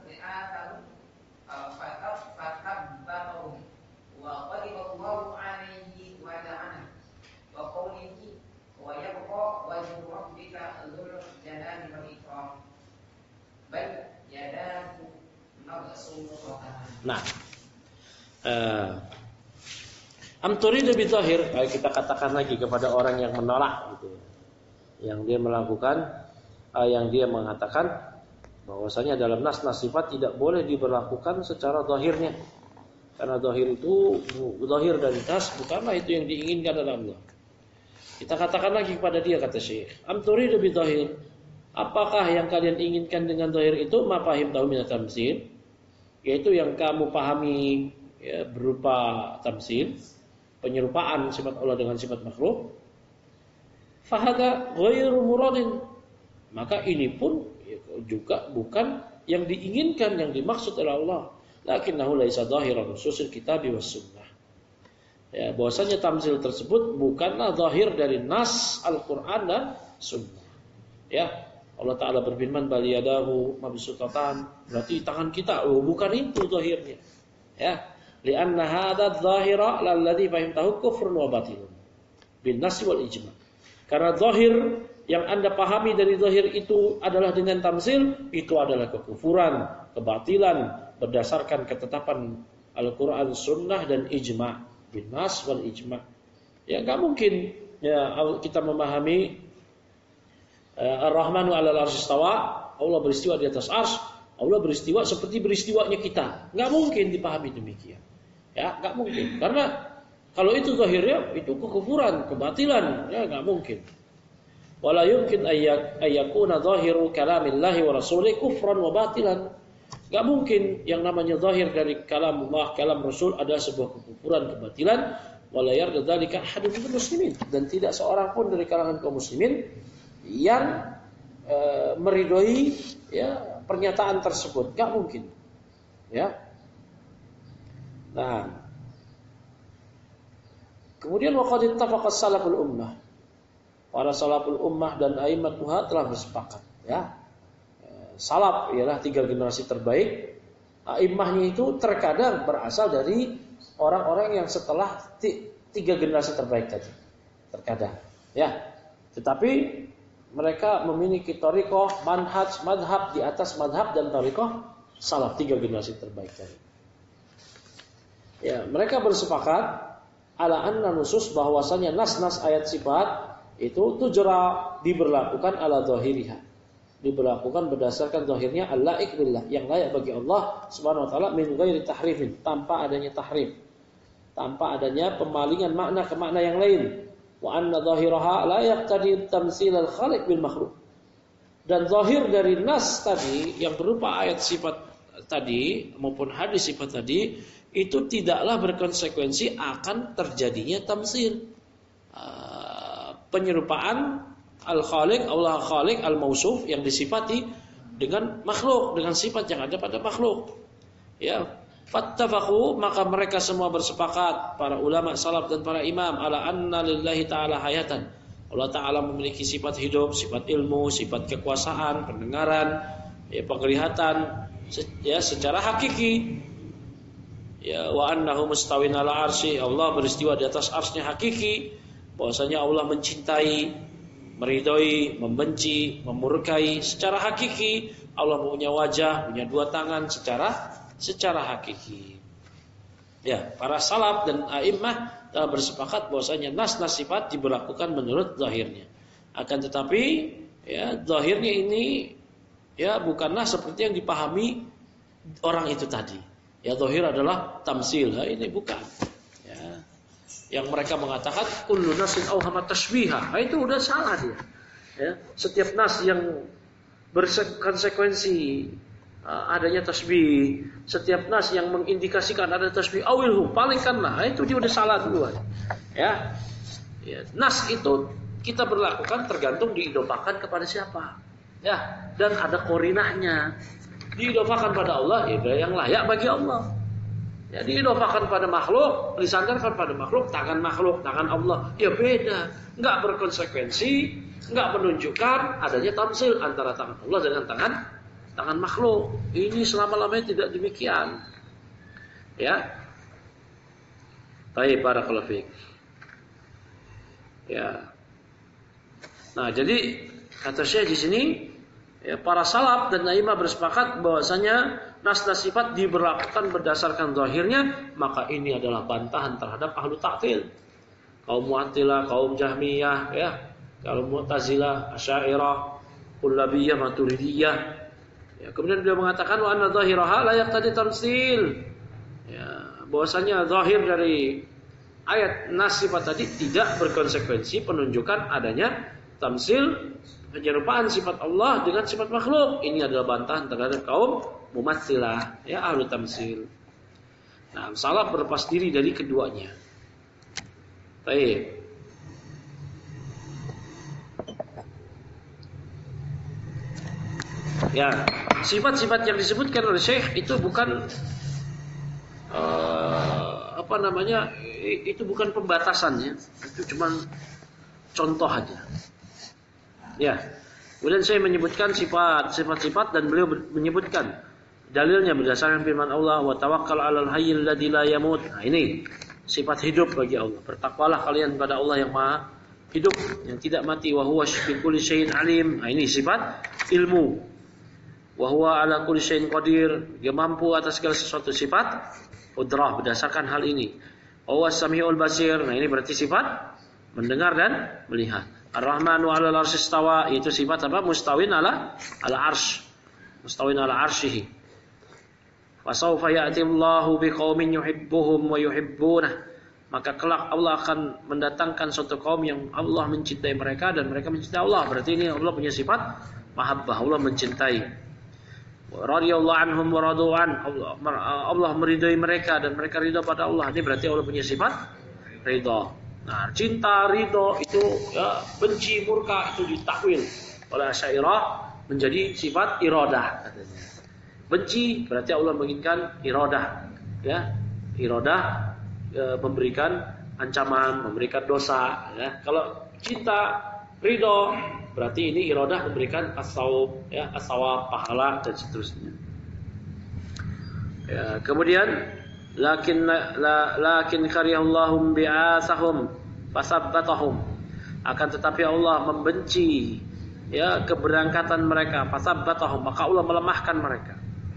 [SPEAKER 5] fatabbatahum wa qadiballahu alayhi wa la'ana wa qawlihi wa yabqa wajhu rabbika dzul jalali wal ikram bal yadahu mabsuutatan.
[SPEAKER 1] Nah, uh, am turidu bi zahir, kita katakan lagi kepada orang yang menolak gitu, yang dia melakukan uh, yang dia mengatakan bahwasanya dalam nas-nas sifat tidak boleh diberlakukan secara zahirnya, karena zahir itu zahir dan nas bukanlah itu yang diinginkan oleh Allah. Kita katakan lagi kepada dia, kata Syekh, am turidu bi zahir, apakah yang kalian inginkan dengan zahir itu ma fahim tahu min tamsil, yaitu yang kamu pahami ya, berupa tamsil, penyerupaan sifat Allah dengan sifat makhluk, fahada ghairu muradin, maka ini pun juga bukan yang diinginkan, yang dimaksud oleh Allah. Lakinnahu laisa zahiran nususil kitab was sunnah. Ya, bahwasanya tamsil tersebut bukanlah zahir dari nas Al-Qur'an dan sunnah. Ya, Allah Ta'ala berfirman bal yadahu mabsutatan, berarti tangan kita, oh bukan itu zahirnya. Ya, li'anna hadza zahira lalladzi fahimtahu kufrun wa batilun bin nas wal ijma'. Karena zahir yang Anda pahami dari zahir itu adalah dengan tamsil, itu adalah kekufuran, kebatilan berdasarkan ketetapan Al-Qur'an, sunnah dan ijma'. Bin nas wal ijma'. Ya enggak mungkin ya kita memahami uh, Ar-Rahmanu 'alal 'arsy istawa, Allah beristiwa di atas arsy, Allah beristiwa seperti beristiwanya kita. Enggak mungkin dipahami demikian. Ya, enggak mungkin. Karena kalau itu zahirnya itu kekufuran, kebatilan, ya enggak mungkin. Wala yumkin ayyakuna zahiru kalamillahi wa rasulih kufran wa batilan. Gak mungkin yang namanya zahir dari kalam Allah, kalam Rasul adalah sebuah kekufuran, kebatilan. Wala yarda dzalika ahadun minal muslimin, dan tidak seorang pun dari kalangan kaum muslimin yang e, meridhoi ya pernyataan tersebut. Gak mungkin. Ya. Nah. Kemudian waqad ittafaqa salaful ummah. Para salaful ummah dan a'immatuha telah bersepakat, ya. Salaf ialah tiga generasi terbaik. A'immahnya itu terkadang berasal dari orang-orang yang setelah tiga generasi terbaik tadi. Terkadang, ya. Tetapi mereka memiliki thariqah, manhaj, madhab di atas madhab dan thariqah salaf, tiga generasi terbaik tadi. Ya, mereka bersepakat ala anna nusus, bahwasanya nas-nas ayat sifat itu tujra, diberlakukan ala zahiriha, diberlakukan berdasarkan zahirnya al-la'iq billah, yang layak bagi Allah Subhanahu wa taala, min ghairi tahrifin, tanpa adanya tahrif, tanpa adanya pemalingan makna ke makna yang lain. Wa anna zahiraha la yaqtadi tamsil al-khaliq bil makhluk, dan zahir dari nas tadi yang berupa ayat sifat tadi maupun hadis sifat tadi itu tidaklah berkonsekuensi akan terjadinya tamsil, uh, penyerupaan Al-Khaliq, Allah Khaliq, Al-Mausuf yang disifati dengan makhluk, dengan sifat yang ada pada makhluk. Ya, fattafaqu, maka mereka semua bersepakat, para ulama salaf dan para imam, ala anna lillahi ta'ala hayatan. Allah Ta'ala memiliki sifat hidup, sifat ilmu, sifat kekuasaan, pendengaran, ya, penglihatan, ya, secara hakiki. Ya, wa annahu mustawin ala arsy, Allah beristiwa di atas arsy-Nya hakiki, bahwasanya Allah mencintai, meridhoi, membenci, memurkai secara hakiki. Allah punya wajah, punya dua tangan secara secara hakiki. Ya, para salaf dan a'immah telah bersepakat bahwasanya nas-nas sifat diberlakukan menurut zahirnya. Akan tetapi, ya, zahirnya ini ya bukanlah seperti yang dipahami orang itu tadi. Ya, zahir adalah tamsil. Nah, ini bukan. Ya. Yang mereka mengatakan kullu nasin awhama tashbiha, nah, itu udah salah dia. Ya, setiap nas yang berkonsekuensi uh, adanya tasbih, setiap nas yang mengindikasikan ada tasbih, awilhu, palingkanlah, nah, itu dia udah salah duluan. Ya. Ya, nas itu kita berlakukan tergantung diidofakan kepada siapa. Ya, dan ada korinahnya. Diidofakan pada Allah, ya yang layak bagi Allah. Ya, diidofakan pada makhluk, disandarkan pada makhluk, tangan makhluk, tangan Allah, ya beda, nggak berkonsekuensi, nggak menunjukkan adanya tamsil antara tangan Allah dengan tangan tangan makhluk. Ini selama-lamanya tidak demikian. Ya, baik, barakallahu fiik. Ya, nah jadi kata Syekh di sini, ya, para salaf dan a'immah bersepakat bahwasanya nas-nas sifat diberlakukan berdasarkan zahirnya, maka ini adalah bantahan terhadap ahlu ta'til, kaum Mu'attilah, kaum Jahmiyah, ya, kaum Mu'tazilah, Asy'ariyah, Kullabiyah, Maturidiyah. Ya, kemudian beliau mengatakan wa anna zahiraha la yaqtadi tamsil. Ya, bahwasanya zahir dari ayat nas sifat tadi tidak berkonsekuensi penunjukan adanya tamsil, penyerupaan sifat Allah dengan sifat makhluk. Ini adalah bantahan terhadap kaum Mu'attilah, ya, ahlu tamsil. Nah, salaf berlepas diri dari keduanya. Baik. Ya, sifat-sifat yang disebutkan oleh Syekh itu bukan uh, apa namanya? Itu bukan pembatasannya. Itu cuma contoh aja. Ya. Kemudian saya menyebutkan sifat, sifat-sifat dan beliau menyebutkan dalilnya berdasarkan firman Allah, wa tawakkal 'alal hayyil ladzi la yamut. Nah, ini sifat hidup bagi Allah. Bertakwalah kalian pada Allah yang Maha hidup, yang tidak mati, wa huwa bi kulli syai'in alim. Nah, ini sifat ilmu. Wa huwa 'ala kulli syai'in qadir. Dia mampu atas segala sesuatu, sifat qudrah berdasarkan hal ini. Wa huwa samiul basir. Nah, ini berarti sifat mendengar dan melihat. Ar-Rahmanu 'alal arsy istawa, itu sifat apa? Mustawin 'ala al-arsy. Mustawin 'ala arsyihi. Fasawfa ya'ti Allahu biqaumin yuhibbuhum wa yuhibbunah. Maka kelak Allah akan mendatangkan suatu kaum yang Allah mencintai mereka dan mereka mencintai Allah. Berarti ini Allah punya sifat mahabbah, Allah mencintai. Radhiyallahu anhum wa radu an. Allah, Allah meridai mereka dan mereka ridha pada Allah. Ini berarti Allah punya sifat ridha. Nah, cinta, ridha itu ya, benci, murka itu ditakwil oleh Asy'ariyah menjadi sifat iradah katanya. Benci berarti Allah menginginkan iradah, ya, iradah e, memberikan ancaman, memberikan dosa. Ya. Kalau cinta, ridho berarti ini iradah memberikan as-sawab, ya, as-sawab, pahala dan seterusnya. Ya, kemudian lakin la, lakin kariyallahum bi'asahum fasabbatahum. Akan tetapi Allah membenci ya keberangkatan mereka, fasabbatahum, maka Allah melemahkan mereka.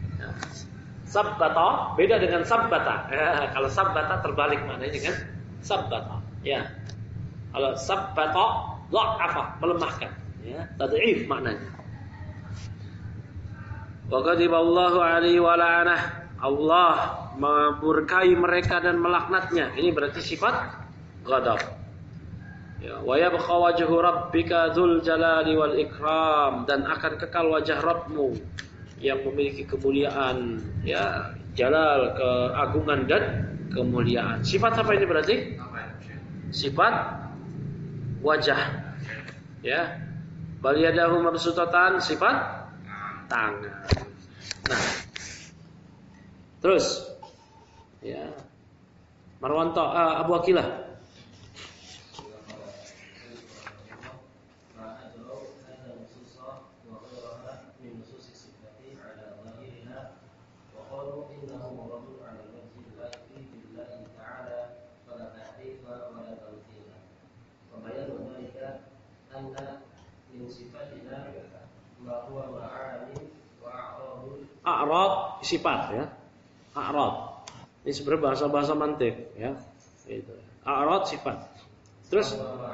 [SPEAKER 1] Sabbata beda dengan sabbata. Ya, kalau sabbata terbalik maknanya dengan sabbata. Ya. Kalau sabbata dha'afa, melemahkan, ya, tad'if maknanya. Wa ghadiballahu 'alaihi wa la'anah. Allah memurkai mereka dan melaknatnya. Ini berarti sifat ghadab. Ya, wa yabqa wajhu rabbika dzul jalali wal ikram, dan akan kekal wajah Rabbmu yang memiliki kemuliaan, ya, jalal, keagungan dan kemuliaan. Sifat apa ini berarti? Sifat wajah. Ya. Bal yadahu mabsutatan, sifat tangan. Nah. Terus ya. Marwanto uh, Abu Aqilah. A'rad sifat, ya. A'rad. Ini sebenarnya bahasa-bahasa mantik, ya. Itu. A'rad sifat. Terus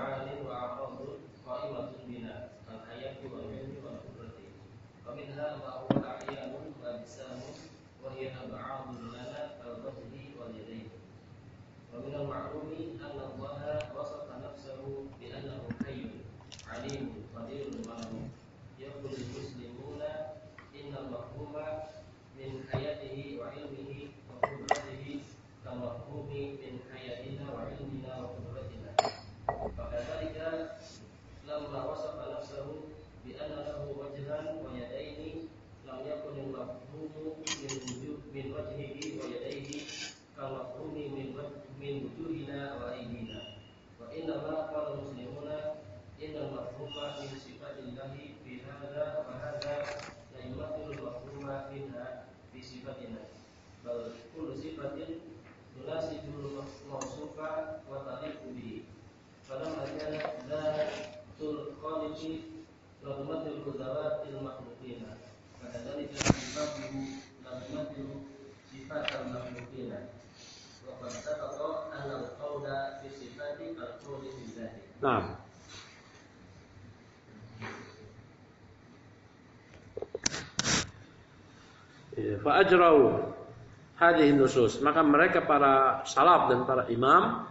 [SPEAKER 1] nah, fa ajrau hadhihi nusus, maka mereka para salaf dan para imam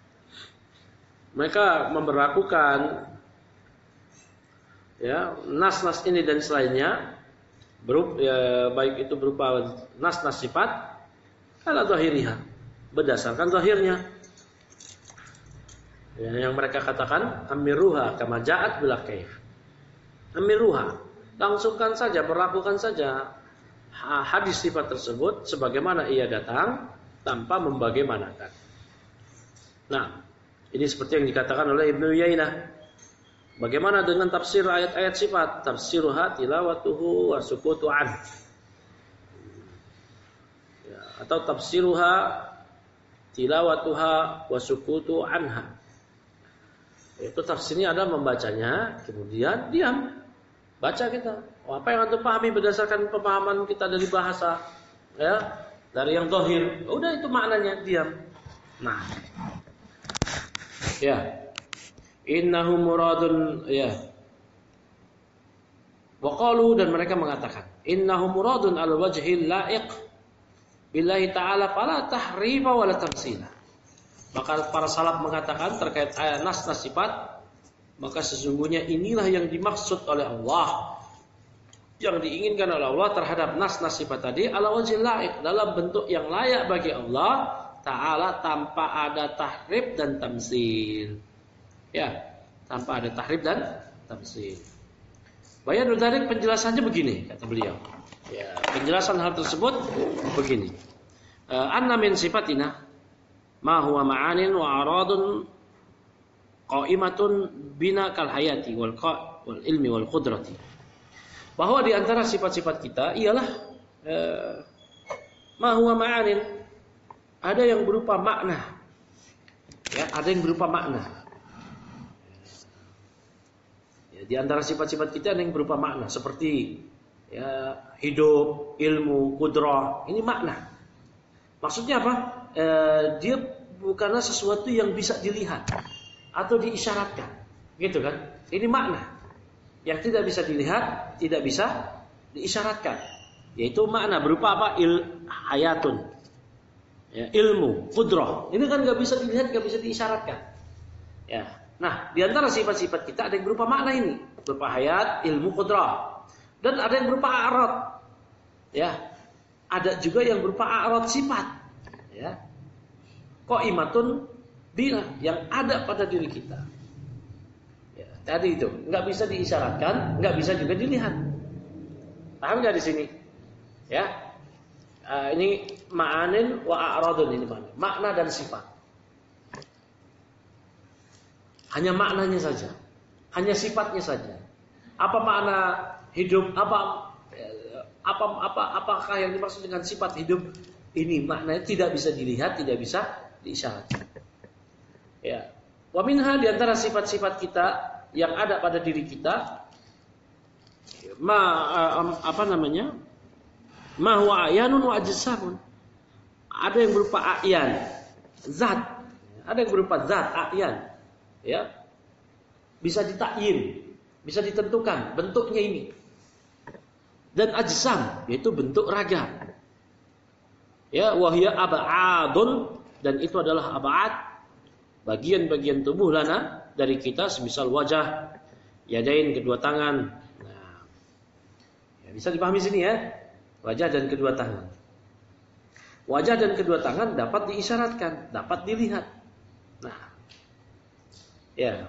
[SPEAKER 1] mereka memberlakukan ya nas-nas ini dan selainnya berupa, ya, baik itu berupa nas-nas sifat ala zahiriha, berdasarkan zahirnya. Ya, yang mereka katakan amiruha kama ja'at bila kaif. Amiruha, langsungkan saja, berlakukan saja hadis sifat tersebut sebagaimana ia datang tanpa membagaimanakan. Nah, ini seperti yang dikatakan oleh Ibnu Uyainah. Bagaimana dengan tafsir ayat-ayat sifat? Tafsiruha tilawatuhu wa sukutu an. Ya, atau tafsiruha tilawatuha wa sukutu anha. Itu tafsirnya adalah membacanya, kemudian diam. Baca kita. Oh, apa yang antum pahami berdasarkan pemahaman kita dari bahasa, ya, dari yang zahir. Udah itu maknanya, diam. Nah, ya, innahu muradun, ya. Waqalu, dan mereka mengatakan, innahu muradun al wajhil laiq billahi ta'ala fala tahrifa wala tamsila. Maka para salaf mengatakan terkait ayat nas-nas sifat, maka sesungguhnya inilah yang dimaksud oleh Allah, yang diinginkan oleh Allah terhadap nas-nas sifat tadi, ala wajhil laiq, dalam bentuk yang layak bagi Allah Ta'ala tanpa ada tahrif dan tamsil. Ya, tanpa ada tahrif dan tamsil. Bayanul dzalik, penjelasannya begini, kata beliau. Ya, penjelasan hal tersebut begini. Anna min sifatina ma huwa ma'anin wa aradun qa'imatun bina kal hayati wal qa wal ilmi wal qudrati. Bahwa di antara sifat-sifat kita ialah eh, ma huwa ma'anin, ada yang berupa makna. Ya, ada yang berupa makna. Ya, di antara sifat-sifat kita ada yang berupa makna seperti ya, hidup, ilmu, qudrah. Ini makna. Maksudnya apa? E, dia bukanlah sesuatu yang bisa dilihat atau diisyaratkan, gitu kan? Ini makna yang tidak bisa dilihat, tidak bisa diisyaratkan, yaitu makna berupa apa? Il hayatun, ya, ilmu, qudrah. Ini kan nggak bisa dilihat, nggak bisa diisyaratkan. Ya, nah di antara sifat-sifat kita ada yang berupa makna ini, berupa hayat, ilmu, qudrah, dan ada yang berupa a'rad. Ya, ada juga yang berupa a'rad sifat. Ya, qaimatun bina, yang ada pada diri kita. Ya, tadi itu nggak bisa diisyaratkan, nggak bisa juga dilihat. Paham nggak di sini? Ya, uh, ini ma'anin wa a'radun, ini makna, makna dan sifat. Hanya maknanya saja, hanya sifatnya saja. Apa makna hidup? Apa apa apa apakah yang dimaksud dengan sifat hidup? Ini maknanya tidak bisa dilihat, tidak bisa diisyaratkan. Ya, wa minha, di antara sifat-sifat kita yang ada pada diri kita, ma um, apa namanya? Ma huwa ayanun wa ajsamun. Ada yang berupa ayan, zat. Ada yang berupa zat, ayan. Ya. Bisa ditakyin, bisa ditentukan bentuknya ini. Dan ajsam, yaitu bentuk raga. Ya, wahya ab'adun, dan itu adalah ab'ad, bagian-bagian tubuh lana dari kita, semisal wajah, yadain, kedua tangan. Nah, ya, bisa dipahami sini ya, wajah dan kedua tangan. Wajah dan kedua tangan dapat diisyaratkan, dapat dilihat. Nah, ya,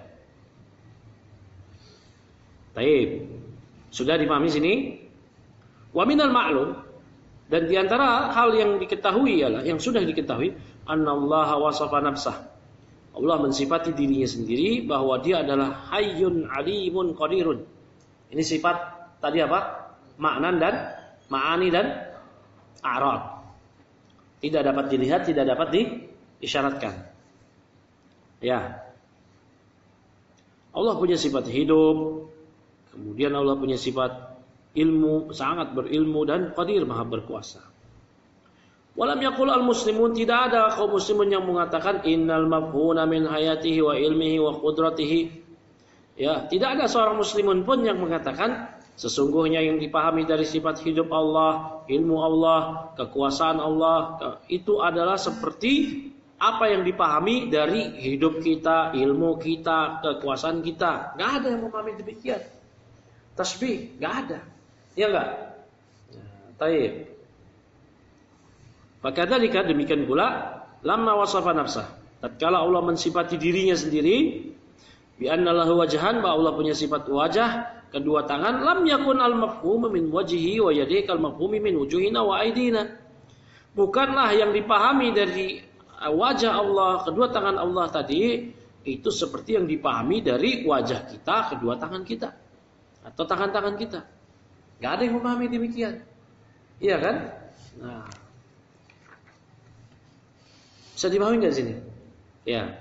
[SPEAKER 1] baik, sudah dipahami sini. Wa minal ma'lum, dan diantara hal yang diketahui ialah, yang sudah diketahui, annallaha wasafa nafsah, Allah mensifati dirinya sendiri bahwa dia adalah hayyun alimun qadirun. Ini sifat tadi apa? Maknan dan ma'ani dan a'rad. Tidak dapat dilihat, tidak dapat diisyaratkan. Ya. Allah punya sifat hidup, kemudian Allah punya sifat ilmu, sangat berilmu, dan qadir, maha berkuasa. Walam yaqul al-muslimun, tidak ada kaum muslimun yang mengatakan innal mafhuna min hayatihi wa ilmihi wa qudratihi. Ya, tidak ada seorang muslimun pun yang mengatakan sesungguhnya yang dipahami dari sifat hidup Allah, ilmu Allah, kekuasaan Allah, itu adalah seperti apa yang dipahami dari hidup kita, ilmu kita, kekuasaan kita. Enggak ada yang memahami demikian. Tasbih, enggak ada. Ya enggak? Ya, taib. Maka dalika demikian pula lamma wasafa nafsah. Tatkala Allah mensifati dirinya sendiri bi anna lahu wajhan, bahwa Allah punya sifat wajah, kedua tangan, lam yakun al mafhum min wajhihi wa yadihi kal mafhumi min wujuhina wa aidina. Bukanlah yang dipahami dari wajah Allah, kedua tangan Allah tadi itu seperti yang dipahami dari wajah kita, kedua tangan kita atau tangan-tangan kita. Gak ada yang memahami demikian. Iya kan? Nah, bisa dipahami nggak sini? Ya.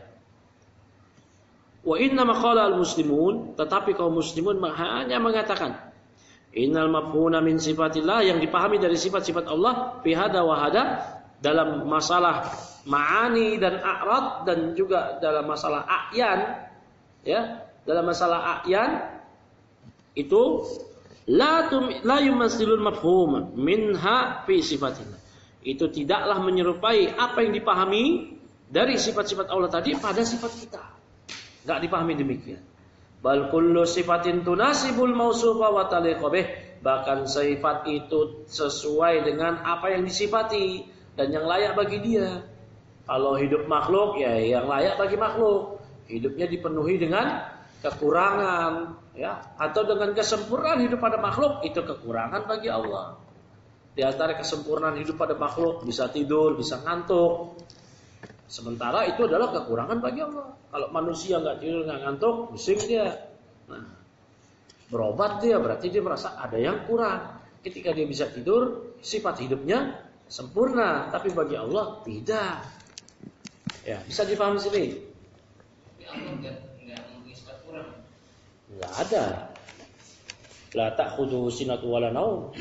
[SPEAKER 1] Wa inna maqala al-muslimun, tetapi kaum muslimun hanya mengatakan innal mafhuna min sifatillah, yang dipahami dari sifat-sifat Allah fi hada wa hada, dalam masalah ma'ani dan a'rad, dan juga dalam masalah a'yan, ya, dalam masalah a'yan itu la tum la yumassilul mafhum minha fi sifatillah. Itu tidaklah menyerupai apa yang dipahami dari sifat-sifat Allah tadi pada sifat kita. Enggak dipahami demikian. Bal kullu sifatin tunasibul mausufa wa taliqu bih. Bahkan sifat itu sesuai dengan apa yang disifati dan yang layak bagi dia. Kalau hidup makhluk, ya yang layak bagi makhluk. Hidupnya dipenuhi dengan kekurangan, ya, atau dengan kesempurnaan hidup pada makhluk, itu kekurangan bagi Allah. Di antara kesempurnaan hidup pada makhluk bisa tidur, bisa ngantuk. Sementara itu adalah kekurangan bagi Allah. Kalau manusia nggak tidur, nggak ngantuk, pusing dia. Nah, berobat dia, berarti dia merasa ada yang kurang. Ketika dia bisa tidur, sifat hidupnya sempurna. Tapi bagi Allah tidak. Ya, bisa dipahami sini.
[SPEAKER 5] Tapi Allah nggak nggak mempunyai sifat kurang.
[SPEAKER 1] Nggak ada. La ta'khudhu sinatu wala naum.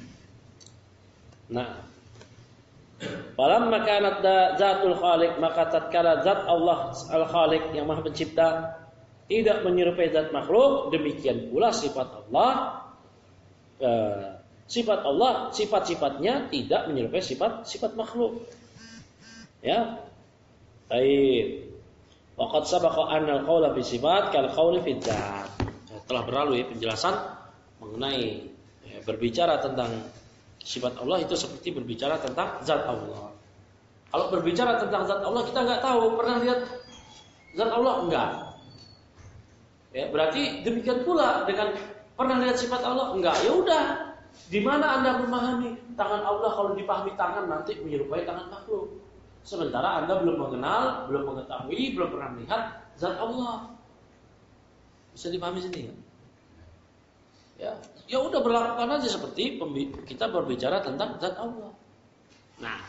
[SPEAKER 1] Nah, falamma kanat zatul khaliq, maka tatkala zat Allah al-khaliq yang maha pencipta tidak menyerupai zat makhluk, demikian pula sifat Allah eh, sifat Allah, sifat-sifatnya tidak menyerupai sifat-sifat makhluk. Ya. Baik. Waqad sabaqa anna al-qawla fi sifat kal qawli fi dzat. Telah berlalu ya penjelasan mengenai ya, berbicara tentang sifat Allah itu seperti berbicara tentang zat Allah. Kalau berbicara tentang zat Allah kita nggak tahu, pernah lihat zat Allah? Enggak. Ya, berarti demikian pula dengan pernah lihat sifat Allah? Enggak. Ya udah, di mana Anda memahami tangan Allah? Kalau dipahami tangan nanti menyerupai tangan makhluk. Sementara Anda belum mengenal, belum mengetahui, belum pernah melihat zat Allah. Bisa dipahami sini kan? Ya, ya udah berlakukan aja seperti kita berbicara tentang zat Allah. Nah,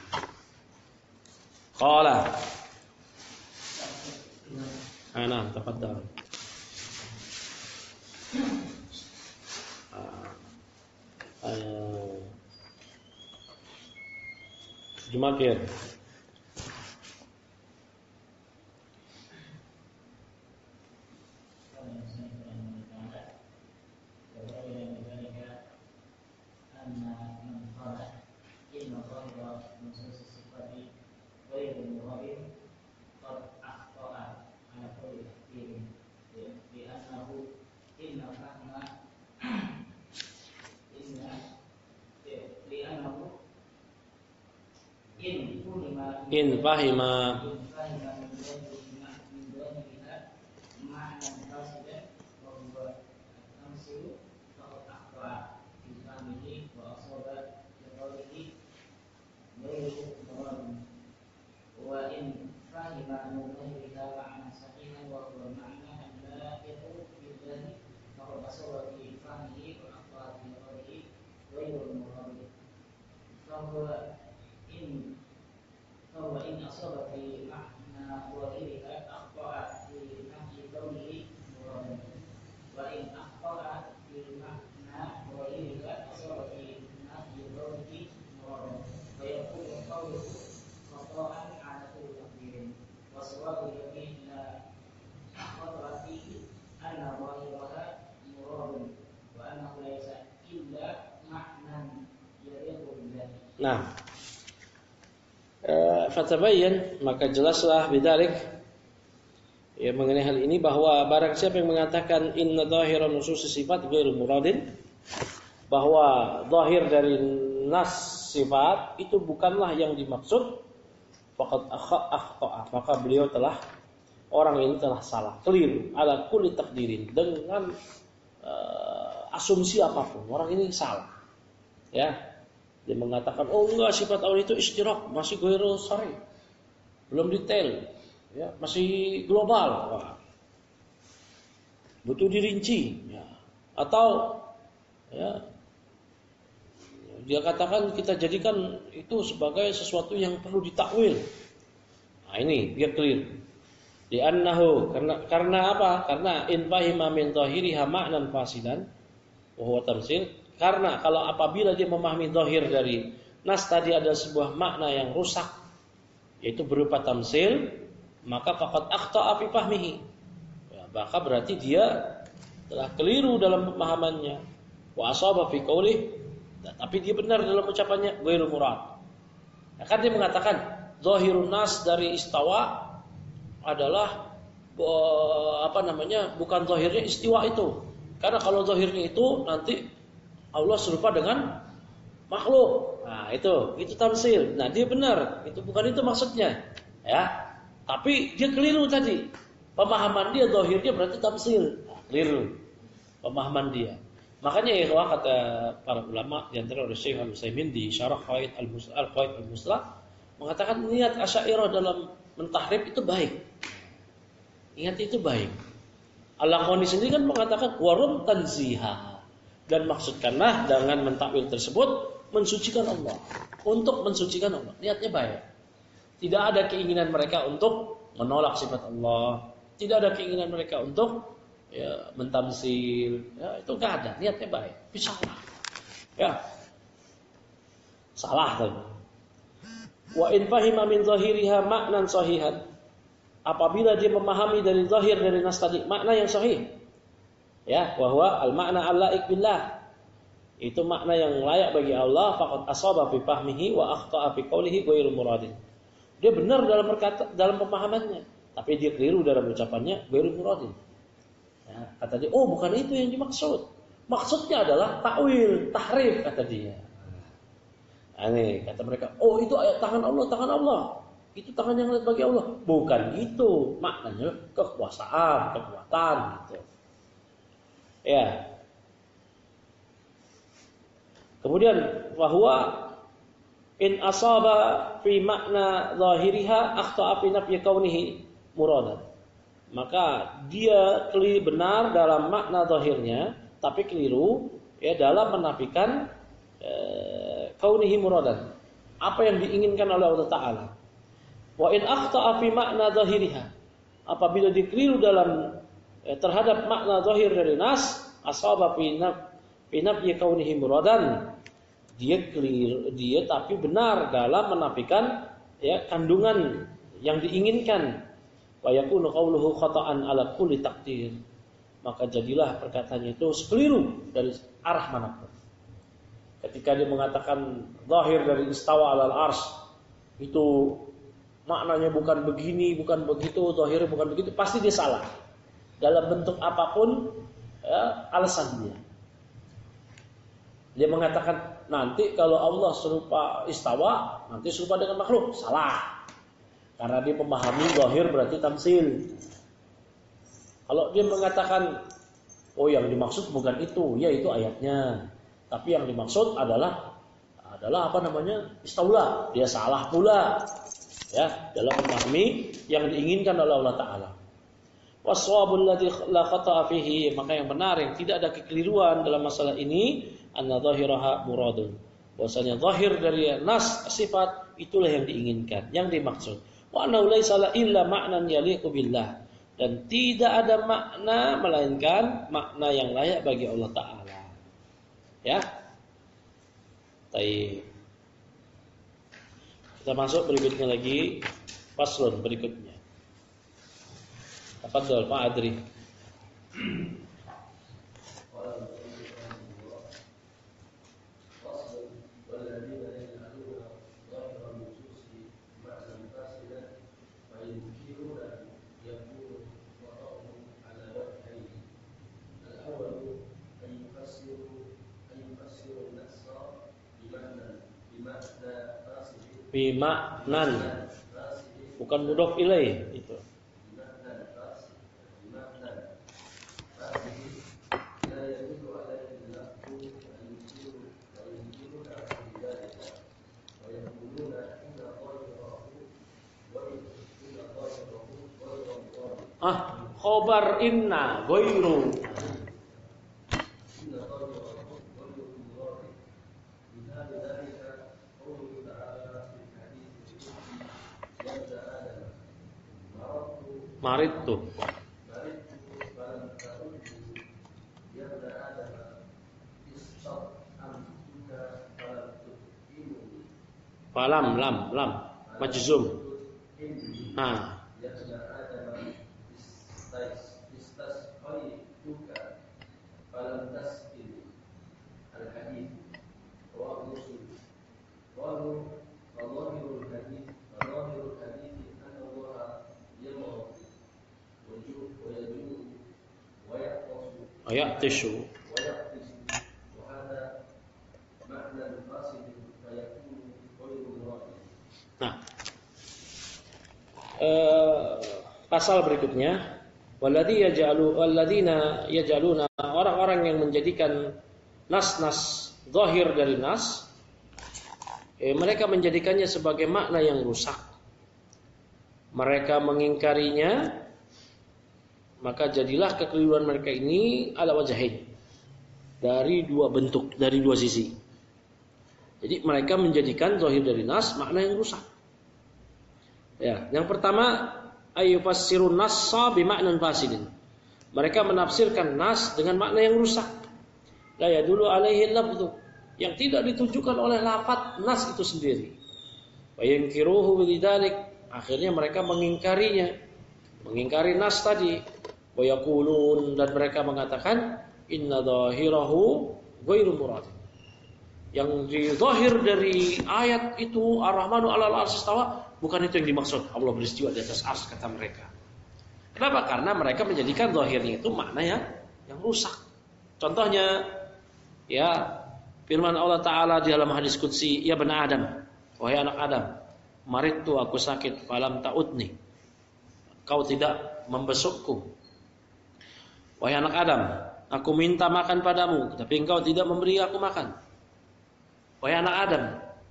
[SPEAKER 1] qala ana tafadhal. Ah, uh, Jumakir. In fahima Nah, e, fatabayyan, maka jelaslah bidzalik ya mengenai hal ini bahwa barang siapa yang mengatakan inna dhahiran nusus sifat ghairu muradin, bahwa zahir dari nas sifat itu bukanlah yang dimaksud, faqad akhta'a, maka beliau telah orang ini telah salah, keliru ala kulli takdirin, dengan uh, asumsi apapun orang ini salah. Ya, dia mengatakan oh enggak, sifat Allah itu istirak, masih ghairu shar'i, belum detail, ya, masih global. Wah, butuh dirinci, ya. Atau ya, dia katakan kita jadikan itu sebagai sesuatu yang perlu ditakwil. Nah ini dia clear. Li'annahu, karena karena apa? Karena in fahima min zahiriha ma'nan fasidan wa huwa tamsil. Karena kalau apabila dia memahami zahir dari nas tadi ada sebuah makna yang rusak, yaitu berupa tamsil, maka faqad akhta'a fi fahmihi. Ya, maka berarti dia telah keliru dalam pemahamannya. Wa asaba fi qaulih, tapi dia benar dalam ucapannya, ghairu murad. Nah, kan dia mengatakan zahirun nas dari istawa adalah apa namanya? Bukan zahirnya istiwa itu. Karena kalau zahirnya itu nanti Allah serupa dengan makhluk. Nah, itu itu tamsil. Nah, dia benar, itu bukan itu maksudnya. Ya. Tapi dia keliru tadi. Pemahaman dia zahirnya berarti tamsil. Nah, keliru pemahaman dia. Makanya ya kata para ulama di antara Syekh Al-Utsaimin di Syarah Qawaid Al-Qawaid Al-Muslah mengatakan niat Asy'ariyah dalam mentahrif itu baik. Niat itu baik. Al-Laqani sendiri kan mengatakan warum tanziha, dan maksudkanlah dengan mentakwil tersebut mensucikan Allah. Untuk mensucikan Allah, niatnya baik. Tidak ada keinginan mereka untuk menolak sifat Allah, tidak ada keinginan mereka untuk ya mentamsil, ya itu enggak ada, niatnya baik. Bisa salah. Ya. Salah tadi. Wa in fahima min zahiriha ma'nan sahihan. Apabila dia memahami dari zahir dari nas tadi makna yang sahih. Ya, wa huwa al-ma'na al-la'iq billah. Itu makna yang layak bagi Allah, faqad asaba fi fahmihi wa akhta'a fi qawlihi ghairu muradin. Dia benar dalam perkata, dalam pemahamannya, tapi dia keliru dalam ucapannya ghairu muradin. Ya, kata dia, oh bukan itu yang dimaksud. Maksudnya adalah takwil, tahrif kata dia. Nah, ini kata mereka, oh itu ayat tangan Allah, tangan Allah. Itu tangan yang lain bagi Allah. Bukan itu, maknanya kekuasaan, kekuatan gitu. Ya. Kemudian bahwa in asaba fi makna zahiriha akhta'a fi nafyi kaunihi muradan. Maka dia keliru benar dalam makna zahirnya, tapi keliru ya dalam menafikan eh, kaunihi muradan. Apa yang diinginkan oleh Allah Taala. Wa in akhta'a fi makna zahiriha. Apabila dia keliru dalam eh, terhadap makna zahir dari nas, asaba fi fi nafyi kaunihi muradan. Dia keliru, dia tapi benar dalam menafikan ya kandungan yang diinginkan. Wa yakunu qawluhu khata'an ala kulli taqdir. Maka jadilah perkataannya itu keliru dari arah manapun. Ketika dia mengatakan zahir dari istawa alal arsy itu maknanya bukan begini, bukan begitu, zahirnya bukan begitu, pasti dia salah. Dalam bentuk apapun ya, alasan dia. Dia mengatakan nanti kalau Allah serupa istawa, nanti serupa dengan makhluk, salah. Karena dia memahami zahir berarti tamsil. Kalau dia mengatakan oh yang dimaksud bukan itu, ya itu ayatnya. Tapi yang dimaksud adalah adalah apa namanya? Istaula. Dia salah pula. Ya, dalam memahami yang diinginkan oleh Allah Taala. Waswabul ladzi la khata'a fihi, maka yang benar yang tidak ada kekeliruan dalam masalah ini, anna zahiraha muradun. Bahwasanya zahir dari nas sifat itulah yang diinginkan, yang dimaksud. Wa anna laisa illa ma'nan yaliqu billah, dan tidak ada makna melainkan makna yang layak bagi Allah Taala. Ya. Baik. Kita masuk berikutnya lagi, faslun berikutnya. Tafadhol Pak Adri.
[SPEAKER 4] بمعنى
[SPEAKER 1] Bimaknan. Bukan mudhof ilaih itu. Ah, khobar inna ghairu. Maritu. Falam lam lam majzum. Ah. Ayat tisu. Nah, eh, pasal berikutnya, waladhi yaj'alu waladina yaj'aluna, orang-orang yang menjadikan nas-nas zahir dari nas, eh, mereka menjadikannya sebagai makna yang rusak. Mereka mengingkarinya, maka jadilah kekeliruan mereka ini ala wajahin, dari dua bentuk, dari dua sisi. Jadi mereka menjadikan zahir dari nas makna yang rusak. Ya, yang pertama ayyufassirun nassa bima'nan fasidin. Mereka menafsirkan nas dengan makna yang rusak. La yadullu alaihi lafdhu, yang tidak ditunjukkan oleh lafaz nas itu sendiri. Wa yankiruhu bidzalik, akhirnya mereka mengingkarinya, mengingkari nas tadi. Wa yaqulun, dan mereka mengatakan inna dhahirahu ghairu murad. Yang di zahir dari ayat itu Ar-Rahmanu 'alal 'arsy istawa, bukan itu yang dimaksud. Allah beristiwa di atas ars, kata mereka. Kenapa? Karena mereka menjadikan zahirnya itu makna yang, yang rusak. Contohnya, ya, firman Allah Ta'ala di dalam hadis qudsi, ya bani Adam, wahai anak Adam, maridtu, aku sakit, falam ta'udni, kau tidak membesukku. Wahai anak Adam, aku minta makan padamu, tapi engkau tidak memberi aku makan. Wahai anak Adam,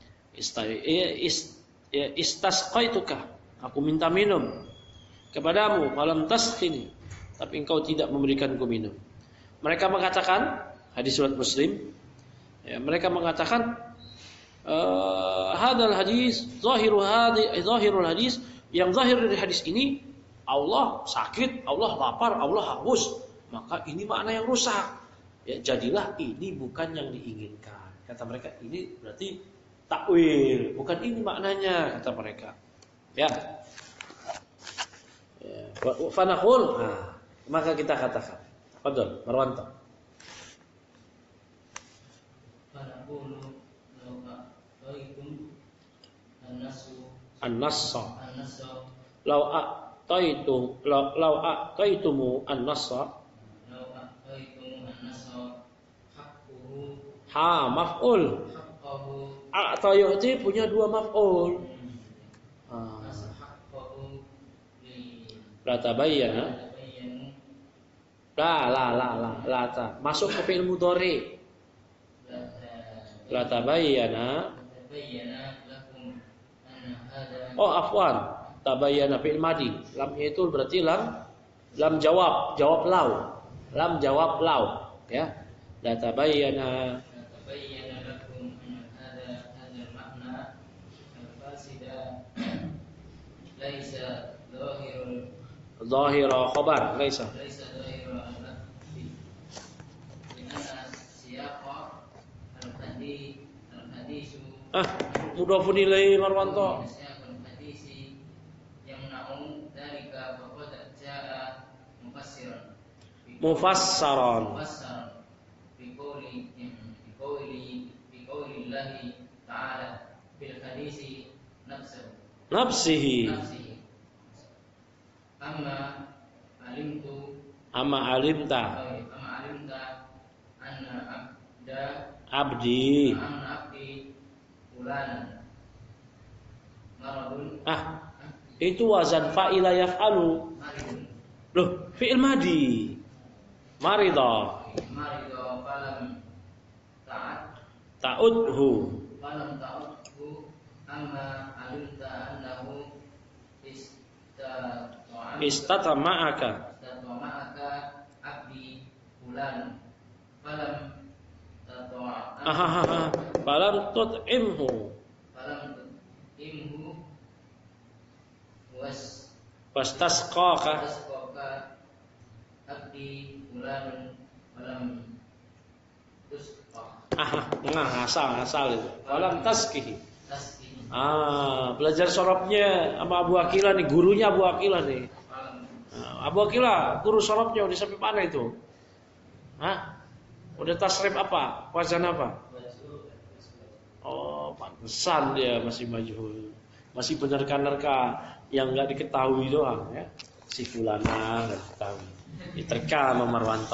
[SPEAKER 1] istasqaituka, aku minta minum kepadamu, falam tasqini, tapi engkau tidak memberikanku minum. Mereka mengatakan, hadis riwayat Muslim, ya, mereka mengatakan uh, hadal hadis, zahiru hadis, zahirul hadis, yang zahir dari hadis ini Allah sakit, Allah lapar, Allah haus, maka ini makna yang rusak. Ya, jadilah ini bukan yang diinginkan. Kata mereka, ini berarti takwil, bukan ini maknanya, kata mereka. Ya. Ya. Fanaqul, nah, maka kita katakan, Fadhol, Marwanto.
[SPEAKER 4] Fanaqulu law a'taitum an-nasu
[SPEAKER 1] An-nassa.
[SPEAKER 4] an-nassa
[SPEAKER 1] Law a'taitum law law a'taitumu an-nassa.
[SPEAKER 4] law a'taitum an-nassa haqquhu,
[SPEAKER 1] Ha, maf'ul.
[SPEAKER 4] haqqahu,
[SPEAKER 1] A'ta yu'ti punya dua maf'ul. Ah.
[SPEAKER 4] haqqahu li
[SPEAKER 1] La tabayyana.
[SPEAKER 4] tabayyanu
[SPEAKER 1] La la la la la ta. Masuk ke fi'il mudhari. La tabayyana.
[SPEAKER 4] tabayyana lakum anna hadha.
[SPEAKER 1] Oh, afwan. Tabayyana fi'il madi. Lamnya itu berarti lam lam jawab, jawab lau. Lam jawab lau, ya. La tabayyana.
[SPEAKER 4] tabayyana lakum anna hadha hadha al-ma'na al-fasida laisa dhahirul
[SPEAKER 1] Zahira khabar, laisa.
[SPEAKER 4] laisa dhahirul al-lafzi li'anna siyaqa al-hadith al-hadithu
[SPEAKER 1] Ah, mudhafun ilaih Marwanto.
[SPEAKER 4] siyaqa al-hadithi yamna'u dhalika faqad ja'a mufassiran
[SPEAKER 1] Mufassaran.
[SPEAKER 4] mufassaran biqawli biqawli biqawli Allah ta'ala bil hadithi nafsuhu
[SPEAKER 1] Nafsihi.
[SPEAKER 4] nafsihi amma alimtu
[SPEAKER 1] Amma alimta.
[SPEAKER 4] amma alimta anna abda
[SPEAKER 1] Abdi.
[SPEAKER 4] anna abdi fulanan maradun.
[SPEAKER 1] Ah, itu wazan fa'ila yaf'alu.
[SPEAKER 4] Maridun.
[SPEAKER 1] Loh, fi'il madi. Marida.
[SPEAKER 4] Marido falam ta'at.
[SPEAKER 1] Ta'udhu.
[SPEAKER 4] Falam ta'udhu amma alimta annahu istata'a.
[SPEAKER 1] Istatama'aka.
[SPEAKER 4] Istatama'aka abdi fulan. Falam tata'a.
[SPEAKER 1] Ahahaha. Falam tut'imhu.
[SPEAKER 4] Falam tut'imhu was
[SPEAKER 1] Fastasqaka.
[SPEAKER 4] tasqaka abdi fulan falam tusqa.
[SPEAKER 1] Ah, nah, ngasal, ngasal itu. Falam taskihi.
[SPEAKER 4] Tasqi.
[SPEAKER 1] Ah, belajar sorobnya sama Abu Akila nih, gurunya Abu Akila nih.
[SPEAKER 4] Falam
[SPEAKER 1] Nah, Abu Akila, guru sorobnya udah sampai mana itu? Hah? Udah tasrif apa? Wazan apa?
[SPEAKER 4] baju.
[SPEAKER 1] Oh, pantesan dia masih majhul. Masih benerka-nerka yang nggak diketahui doang ya. Si fulana nggak diketahui. Diterka sama Marwanto.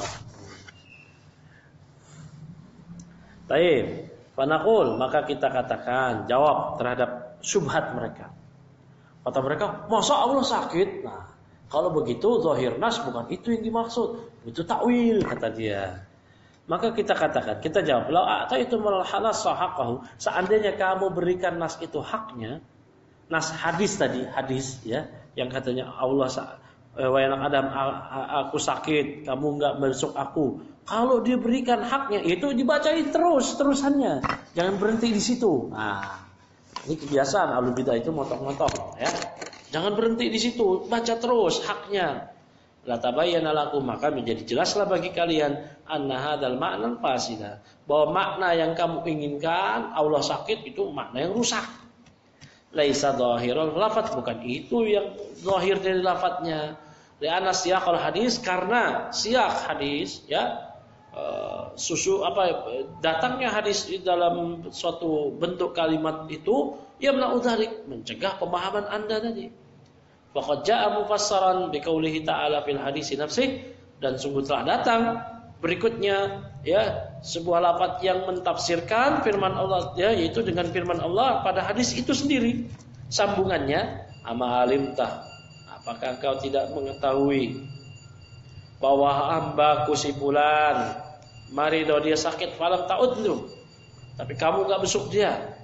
[SPEAKER 1] Baik, fanaqul, maka kita katakan jawab terhadap syubhat mereka. Kata mereka, masa Allah sakit? Nah, kalau begitu zahir nas bukan itu yang dimaksud, itu takwil kata dia. Maka kita katakan, kita jawab, la ataitu mal halas haqqahu, seandainya kamu berikan nas itu haknya, nas hadis tadi, hadis ya, yang katanya Allah wahai anak Adam, aku sakit, kamu enggak besok aku. Kalau dia berikan haknya, itu dibacain terus, terusannya. Jangan berhenti di situ. Nah, ini kebiasaan ahlul bidah itu motok-motok ya. Jangan berhenti di situ, baca terus haknya. La tabayyana lakum, maka menjadi jelaslah bagi kalian anna hadzal ma'na fasida, bahwa makna yang kamu inginkan Allah sakit itu makna yang rusak. Laisa dhahirul lafaz, bukan itu yang zahir dari lafadznya. Li'anna siyaqal hadis, karena siyak hadis ya, uh, susu apa datangnya hadis di dalam suatu bentuk kalimat itu yamna'u dzalik, mencegah pemahaman Anda tadi. Faqad jaa'a mufassaran biqaulihi ta'ala fil hadis nafsih, dan sungguh telah datang berikutnya ya sebuah lafaz yang mentafsirkan firman Allah ya, yaitu dengan firman Allah pada hadis itu sendiri. Sambungannya, ama alimtah, apakah kau tidak mengetahui bahwa hambaku si fulan marido, dia sakit, falam ta'udlu, tapi kamu enggak besuk dia.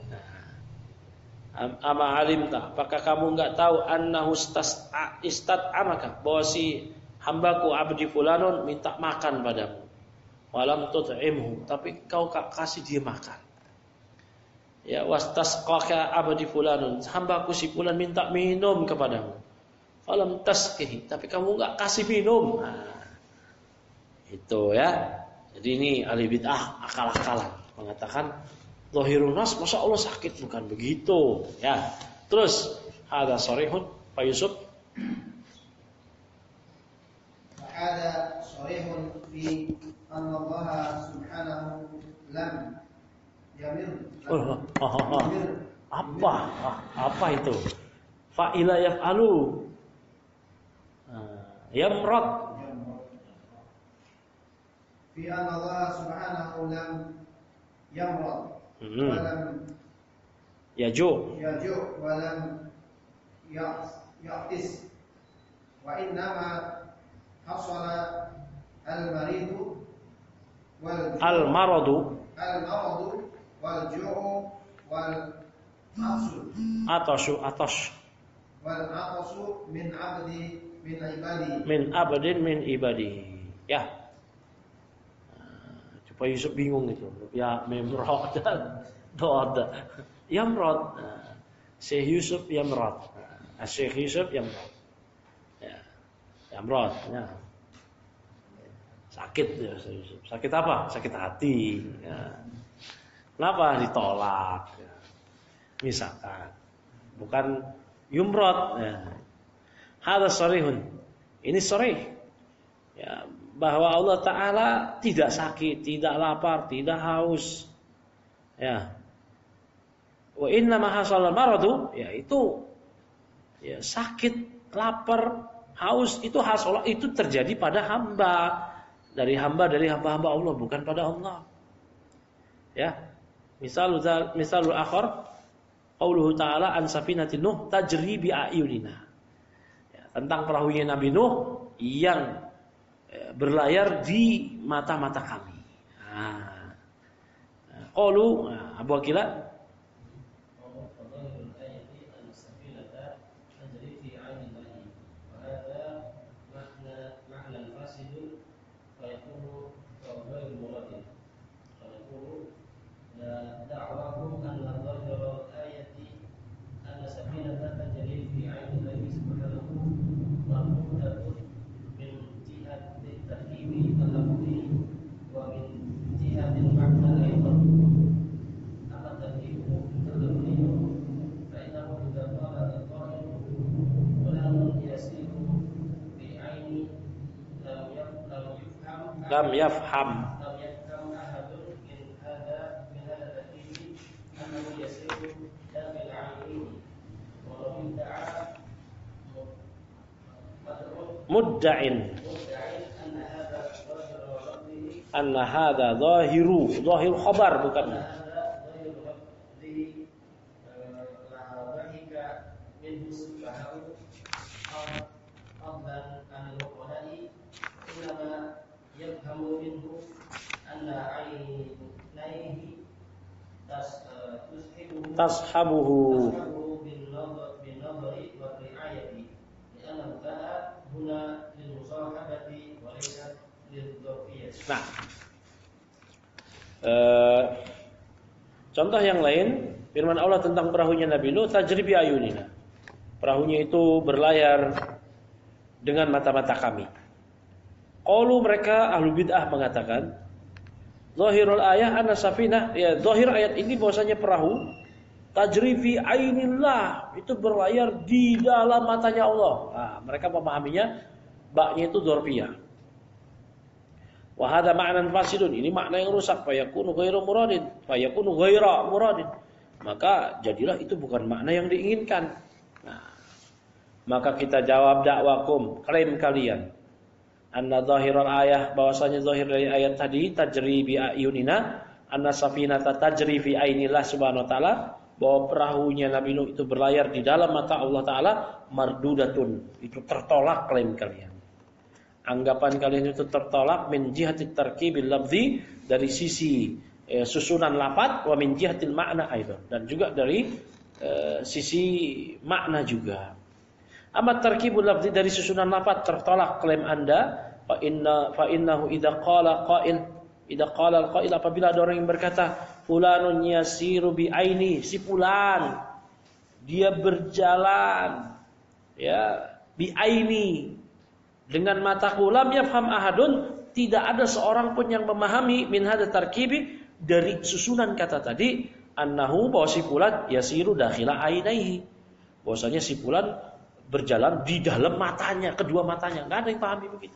[SPEAKER 1] Ama alimta, apakah kamu enggak tahu annahu istat'amaka, bahwa si hambaku abdi fulanun minta makan padamu, walam tut'imhu, tapi kau kasih dia makan. Ya, wastasqaka abdi fulanun, hambaku si fulan minta minum kepadamu, walam tasqihi, tapi kamu enggak kasih minum. Nah, itu ya. Jadi ini ahli bid'ah akal-akalan mengatakan zahirun nas, masa Allah sakit, bukan begitu ya. Terus ada sharihun Pak Yusuf.
[SPEAKER 4] Ada sharihun fi anna Allah subhanahu lam yamir.
[SPEAKER 1] Oh, oh, oh, oh. Apa? Ah, apa itu? Fa'ila yaf'alu. Uh, yamrad.
[SPEAKER 4] Fi anna Allah subhanahu lam yamrad.
[SPEAKER 1] Hmm.
[SPEAKER 4] Walam
[SPEAKER 1] Yaju.
[SPEAKER 4] yaju walam ya'tis wa innama hasala al-maridu wal
[SPEAKER 1] Al-maradu.
[SPEAKER 4] al-maradu wal ju'u wal asu
[SPEAKER 1] Atashu atas.
[SPEAKER 4] wal aqsu min abdi min ibadi.
[SPEAKER 1] Min abdin min ibadi. Ya. Pak Yusuf bingung itu. Ya memrod dan dod. Yamrod. Syekh Yusuf yamrod. Syekh Yusuf yamrod. Ya. Yamrod, ya. Sakit ya Syekh Yusuf. Sakit apa? Sakit hati. Ya. Kenapa ditolak? Ya. Misalkan bukan yumrod. Ya. Hadza sharihun. Ini sharih. Ya, bahwa Allah Ta'ala tidak sakit, tidak lapar, tidak haus. Ya. Wa inna ma hasal maradu, yaitu ya, sakit, lapar, haus itu hasal, itu terjadi pada hamba, dari hamba dari hamba-hamba Allah, bukan pada Allah. Ya. Misal misal akhar qauluhu ta'ala an safinati Nuh tajri bi ayunina. Ya, tentang perahunya Nabi Nuh yang ya, berlayar di mata-mata kami. Nah, qaulu nah, Abu Aqil lam yafham mudda'in anna hadha zahiru zahiru khabar bukan tashabuhu nah uh, contoh yang lain firman Allah tentang perahunya Nabi Nuh tajri bi ayunina, perahunya itu berlayar dengan mata-mata kami. Qalu mereka ahlu bid'ah mengatakan zahirul ayah anna safinah, ya zahir ayat ini bahwasanya perahu tajri fi ainillah, itu berlayar di dalam matanya Allah. Nah, mereka memahaminya baknya itu dzarfiyah. Wa hadza ma'nan fasidun, ini makna yang rusak, fa yakunu ghairu muradin, fa yakunu ghaira muradin. Maka jadilah itu bukan makna yang diinginkan. Nah, maka kita jawab dakwakum, klaim kalian. Anna zahiral ayah, bahwasanya zahir dari ayat tadi tajri bi ayunina, anna safinata tajri fi ainillah subhanahu wa ta'ala, bahwa perahunya Nabi Nuh itu berlayar di dalam mata Allah Ta'ala, mardudatun, itu tertolak klaim kalian. Anggapan kalian itu tertolak min jihatit tarkibil lafzi, dari sisi eh, susunan lafaz, wa min jihatil makna aidan, dan juga dari eh, sisi makna juga. Amat tarkibul lafzi, dari susunan lafaz tertolak klaim Anda, fa inna fa innahu idza qala qail, idza qala al-qail, apabila ada orang yang berkata fulanun yasiru bi aini, si fulan dia berjalan ya bi aini dengan mataku, lam yafham ahadun, tidak ada seorang pun yang memahami min hadza tarkibi, dari susunan kata tadi, annahu, bahwa si fulan yasiru dakhila ainaihi, bahwasanya si fulan berjalan di dalam matanya, kedua matanya. Enggak ada yang pahami begitu.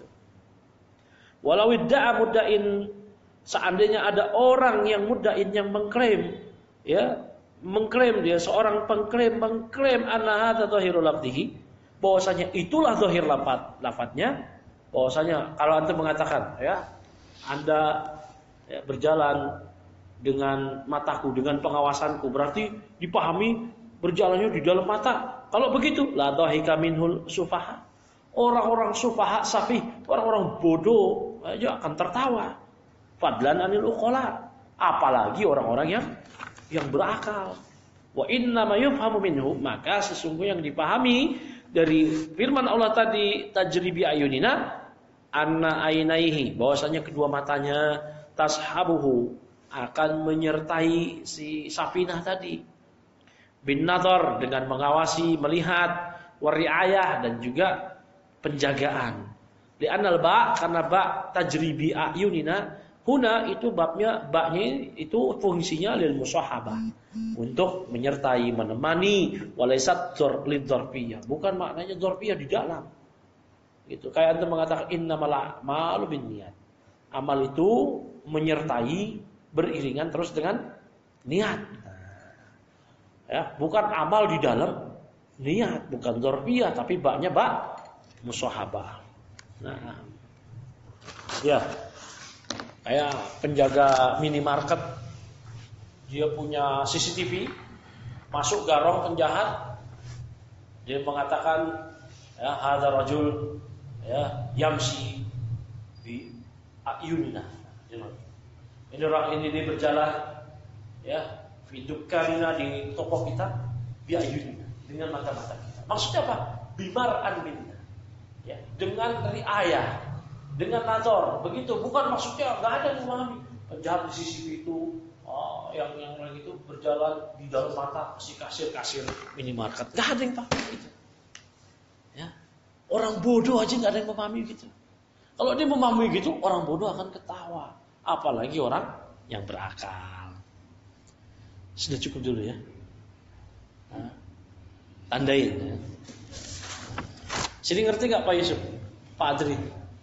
[SPEAKER 1] Walau idda'a mudda'in, seandainya ada orang yang muddain yang mengklaim, ya, mengklaim, dia seorang pengklaim mengklaim anna hadza zahirul lafzihi, bahwasanya itulah zahir lafaz lafaznya, bahwasanya kalau antum mengatakan ya Anda ya, berjalan dengan mataku, dengan pengawasanku, berarti dipahami berjalannya di dalam mata. Kalau begitu la dhahika minhul sufaha, orang-orang sufaha safih, orang-orang bodoh aja akan tertawa. Fadlan anil uqala, apalagi orang-orang yang yang berakal. Wa inna ma yufhamu minhu, maka sesungguhnya yang dipahami dari firman Allah tadi tajri bi ayunina, anna ainaihi, bahwasanya kedua matanya, tashabuhu, akan menyertai si safinah tadi, bin nadhar, dengan mengawasi, melihat, wariayah, dan juga penjagaan. Li'annal ba, karena ba tajri bi ayunina, huna itu babnya, baknya itu fungsinya lil musahabah, untuk menyertai, menemani, walaisat lidzarfiyah, bukan maknanya dzarfiyah di dalam. Gitu. Kayak antum mengatakan innamal a'malu binniyat. Amal itu menyertai, beriringan terus dengan niat. Ya, bukan amal di dalam niat, bukan dzarfiyah, tapi baknya bak musahabah. Nah. Ya. Kayak penjaga minimarket, dia punya C C T V, masuk garong penjahat, dia mengatakan ya hadza rajul ya yamsi bi ayunina. Ini orang ini dia berjalan ya fidukkarina di toko kita bi ayunina dengan mata-mata kita. Maksudnya apa? Bimar'an minna. Ya, dengan riayah, dengan nazar, begitu. Bukan maksudnya enggak ada yang memahami. Penjahat di sisi itu, oh, yang yang orang itu berjalan di dalam mata si kasir-kasir minimarket. Enggak ada yang paham gitu. Ya. Orang bodoh aja enggak ada yang memahami gitu. Kalau dia memahami gitu, orang bodoh akan ketawa. Apalagi orang yang berakal. Sudah cukup dulu ya. Nah, tandain ya. Jadi ngerti gak Pak Yusuf? Pak Adri?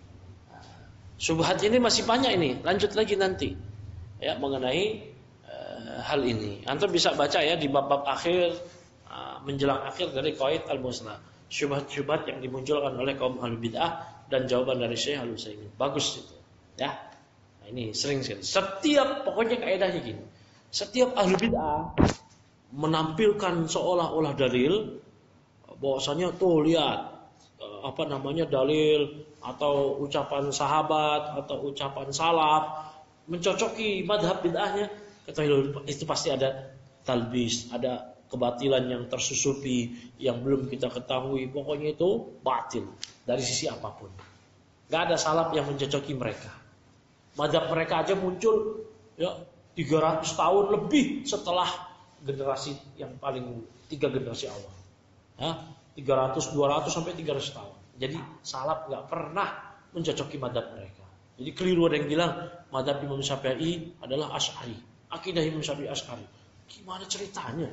[SPEAKER 1] Subhat ini masih banyak ini. Lanjut lagi nanti ya mengenai uh, hal ini. Antum bisa baca ya di bab-bab akhir uh, menjelang akhir dari Qawaid al-Muslah. Syubhat-syubhat yang dimunculkan oleh kaum ahlul bid'ah dan jawaban dari Syekh Al-Utsaimin. Bagus itu. Ya. Nah, ini sering sekali. Setiap pokoknya kaidahnya gini. Setiap ahlul bid'ah menampilkan seolah-olah dalil bahwasanya tuh lihat apa namanya dalil atau ucapan sahabat atau ucapan salaf mencocoki madhab bid'ahnya, ketahui itu pasti ada talbis, ada kebatilan yang tersusupi yang belum kita ketahui. Pokoknya itu batil dari sisi apapun. Gak ada salaf yang mencocoki mereka. Madhab mereka aja muncul ya tiga ratus tahun lebih setelah generasi yang paling tiga generasi awal. Ya, tiga ratus, dua ratus sampai tiga ratus tahun. Jadi salaf enggak pernah mencocoki madhab mereka. Jadi keliru ada yang bilang madhab Imam Syafi'i adalah Asy'ari. Akidah Imam Syafi'i Asy'ari. Gimana ceritanya?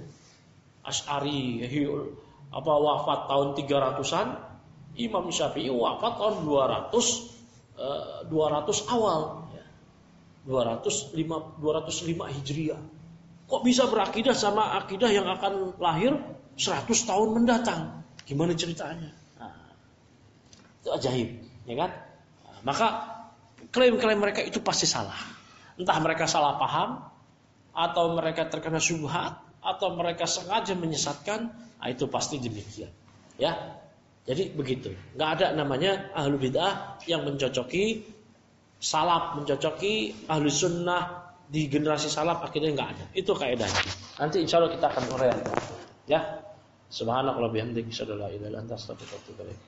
[SPEAKER 1] Asy'ari apa wafat tahun tiga ratusan, Imam Syafi'i wafat tahun dua ratus uh, dua ratus awal ya. dua ratus lima dua ratus lima Hijriah. Kok bisa berakidah sama akidah yang akan lahir seratus tahun mendatang? Gimana ceritanya? Nah, itu ajaib, ya kan? Nah, maka klaim-klaim mereka itu pasti salah. Entah mereka salah paham, atau mereka terkena syubhat, atau mereka sengaja menyesatkan. Nah, itu pasti demikian. Ya, jadi begitu. Nggak ada namanya ahlu bid'ah yang mencocoki salaf, mencocoki ahlu sunnah di generasi salaf, akhirnya nggak ada. Itu kaidahnya. Nanti insya Allah kita akan uraikan. Ya. Subhanallah bihamdika asyhadu an la ilaha illa anta astaghfiruka wa atubu ilaik.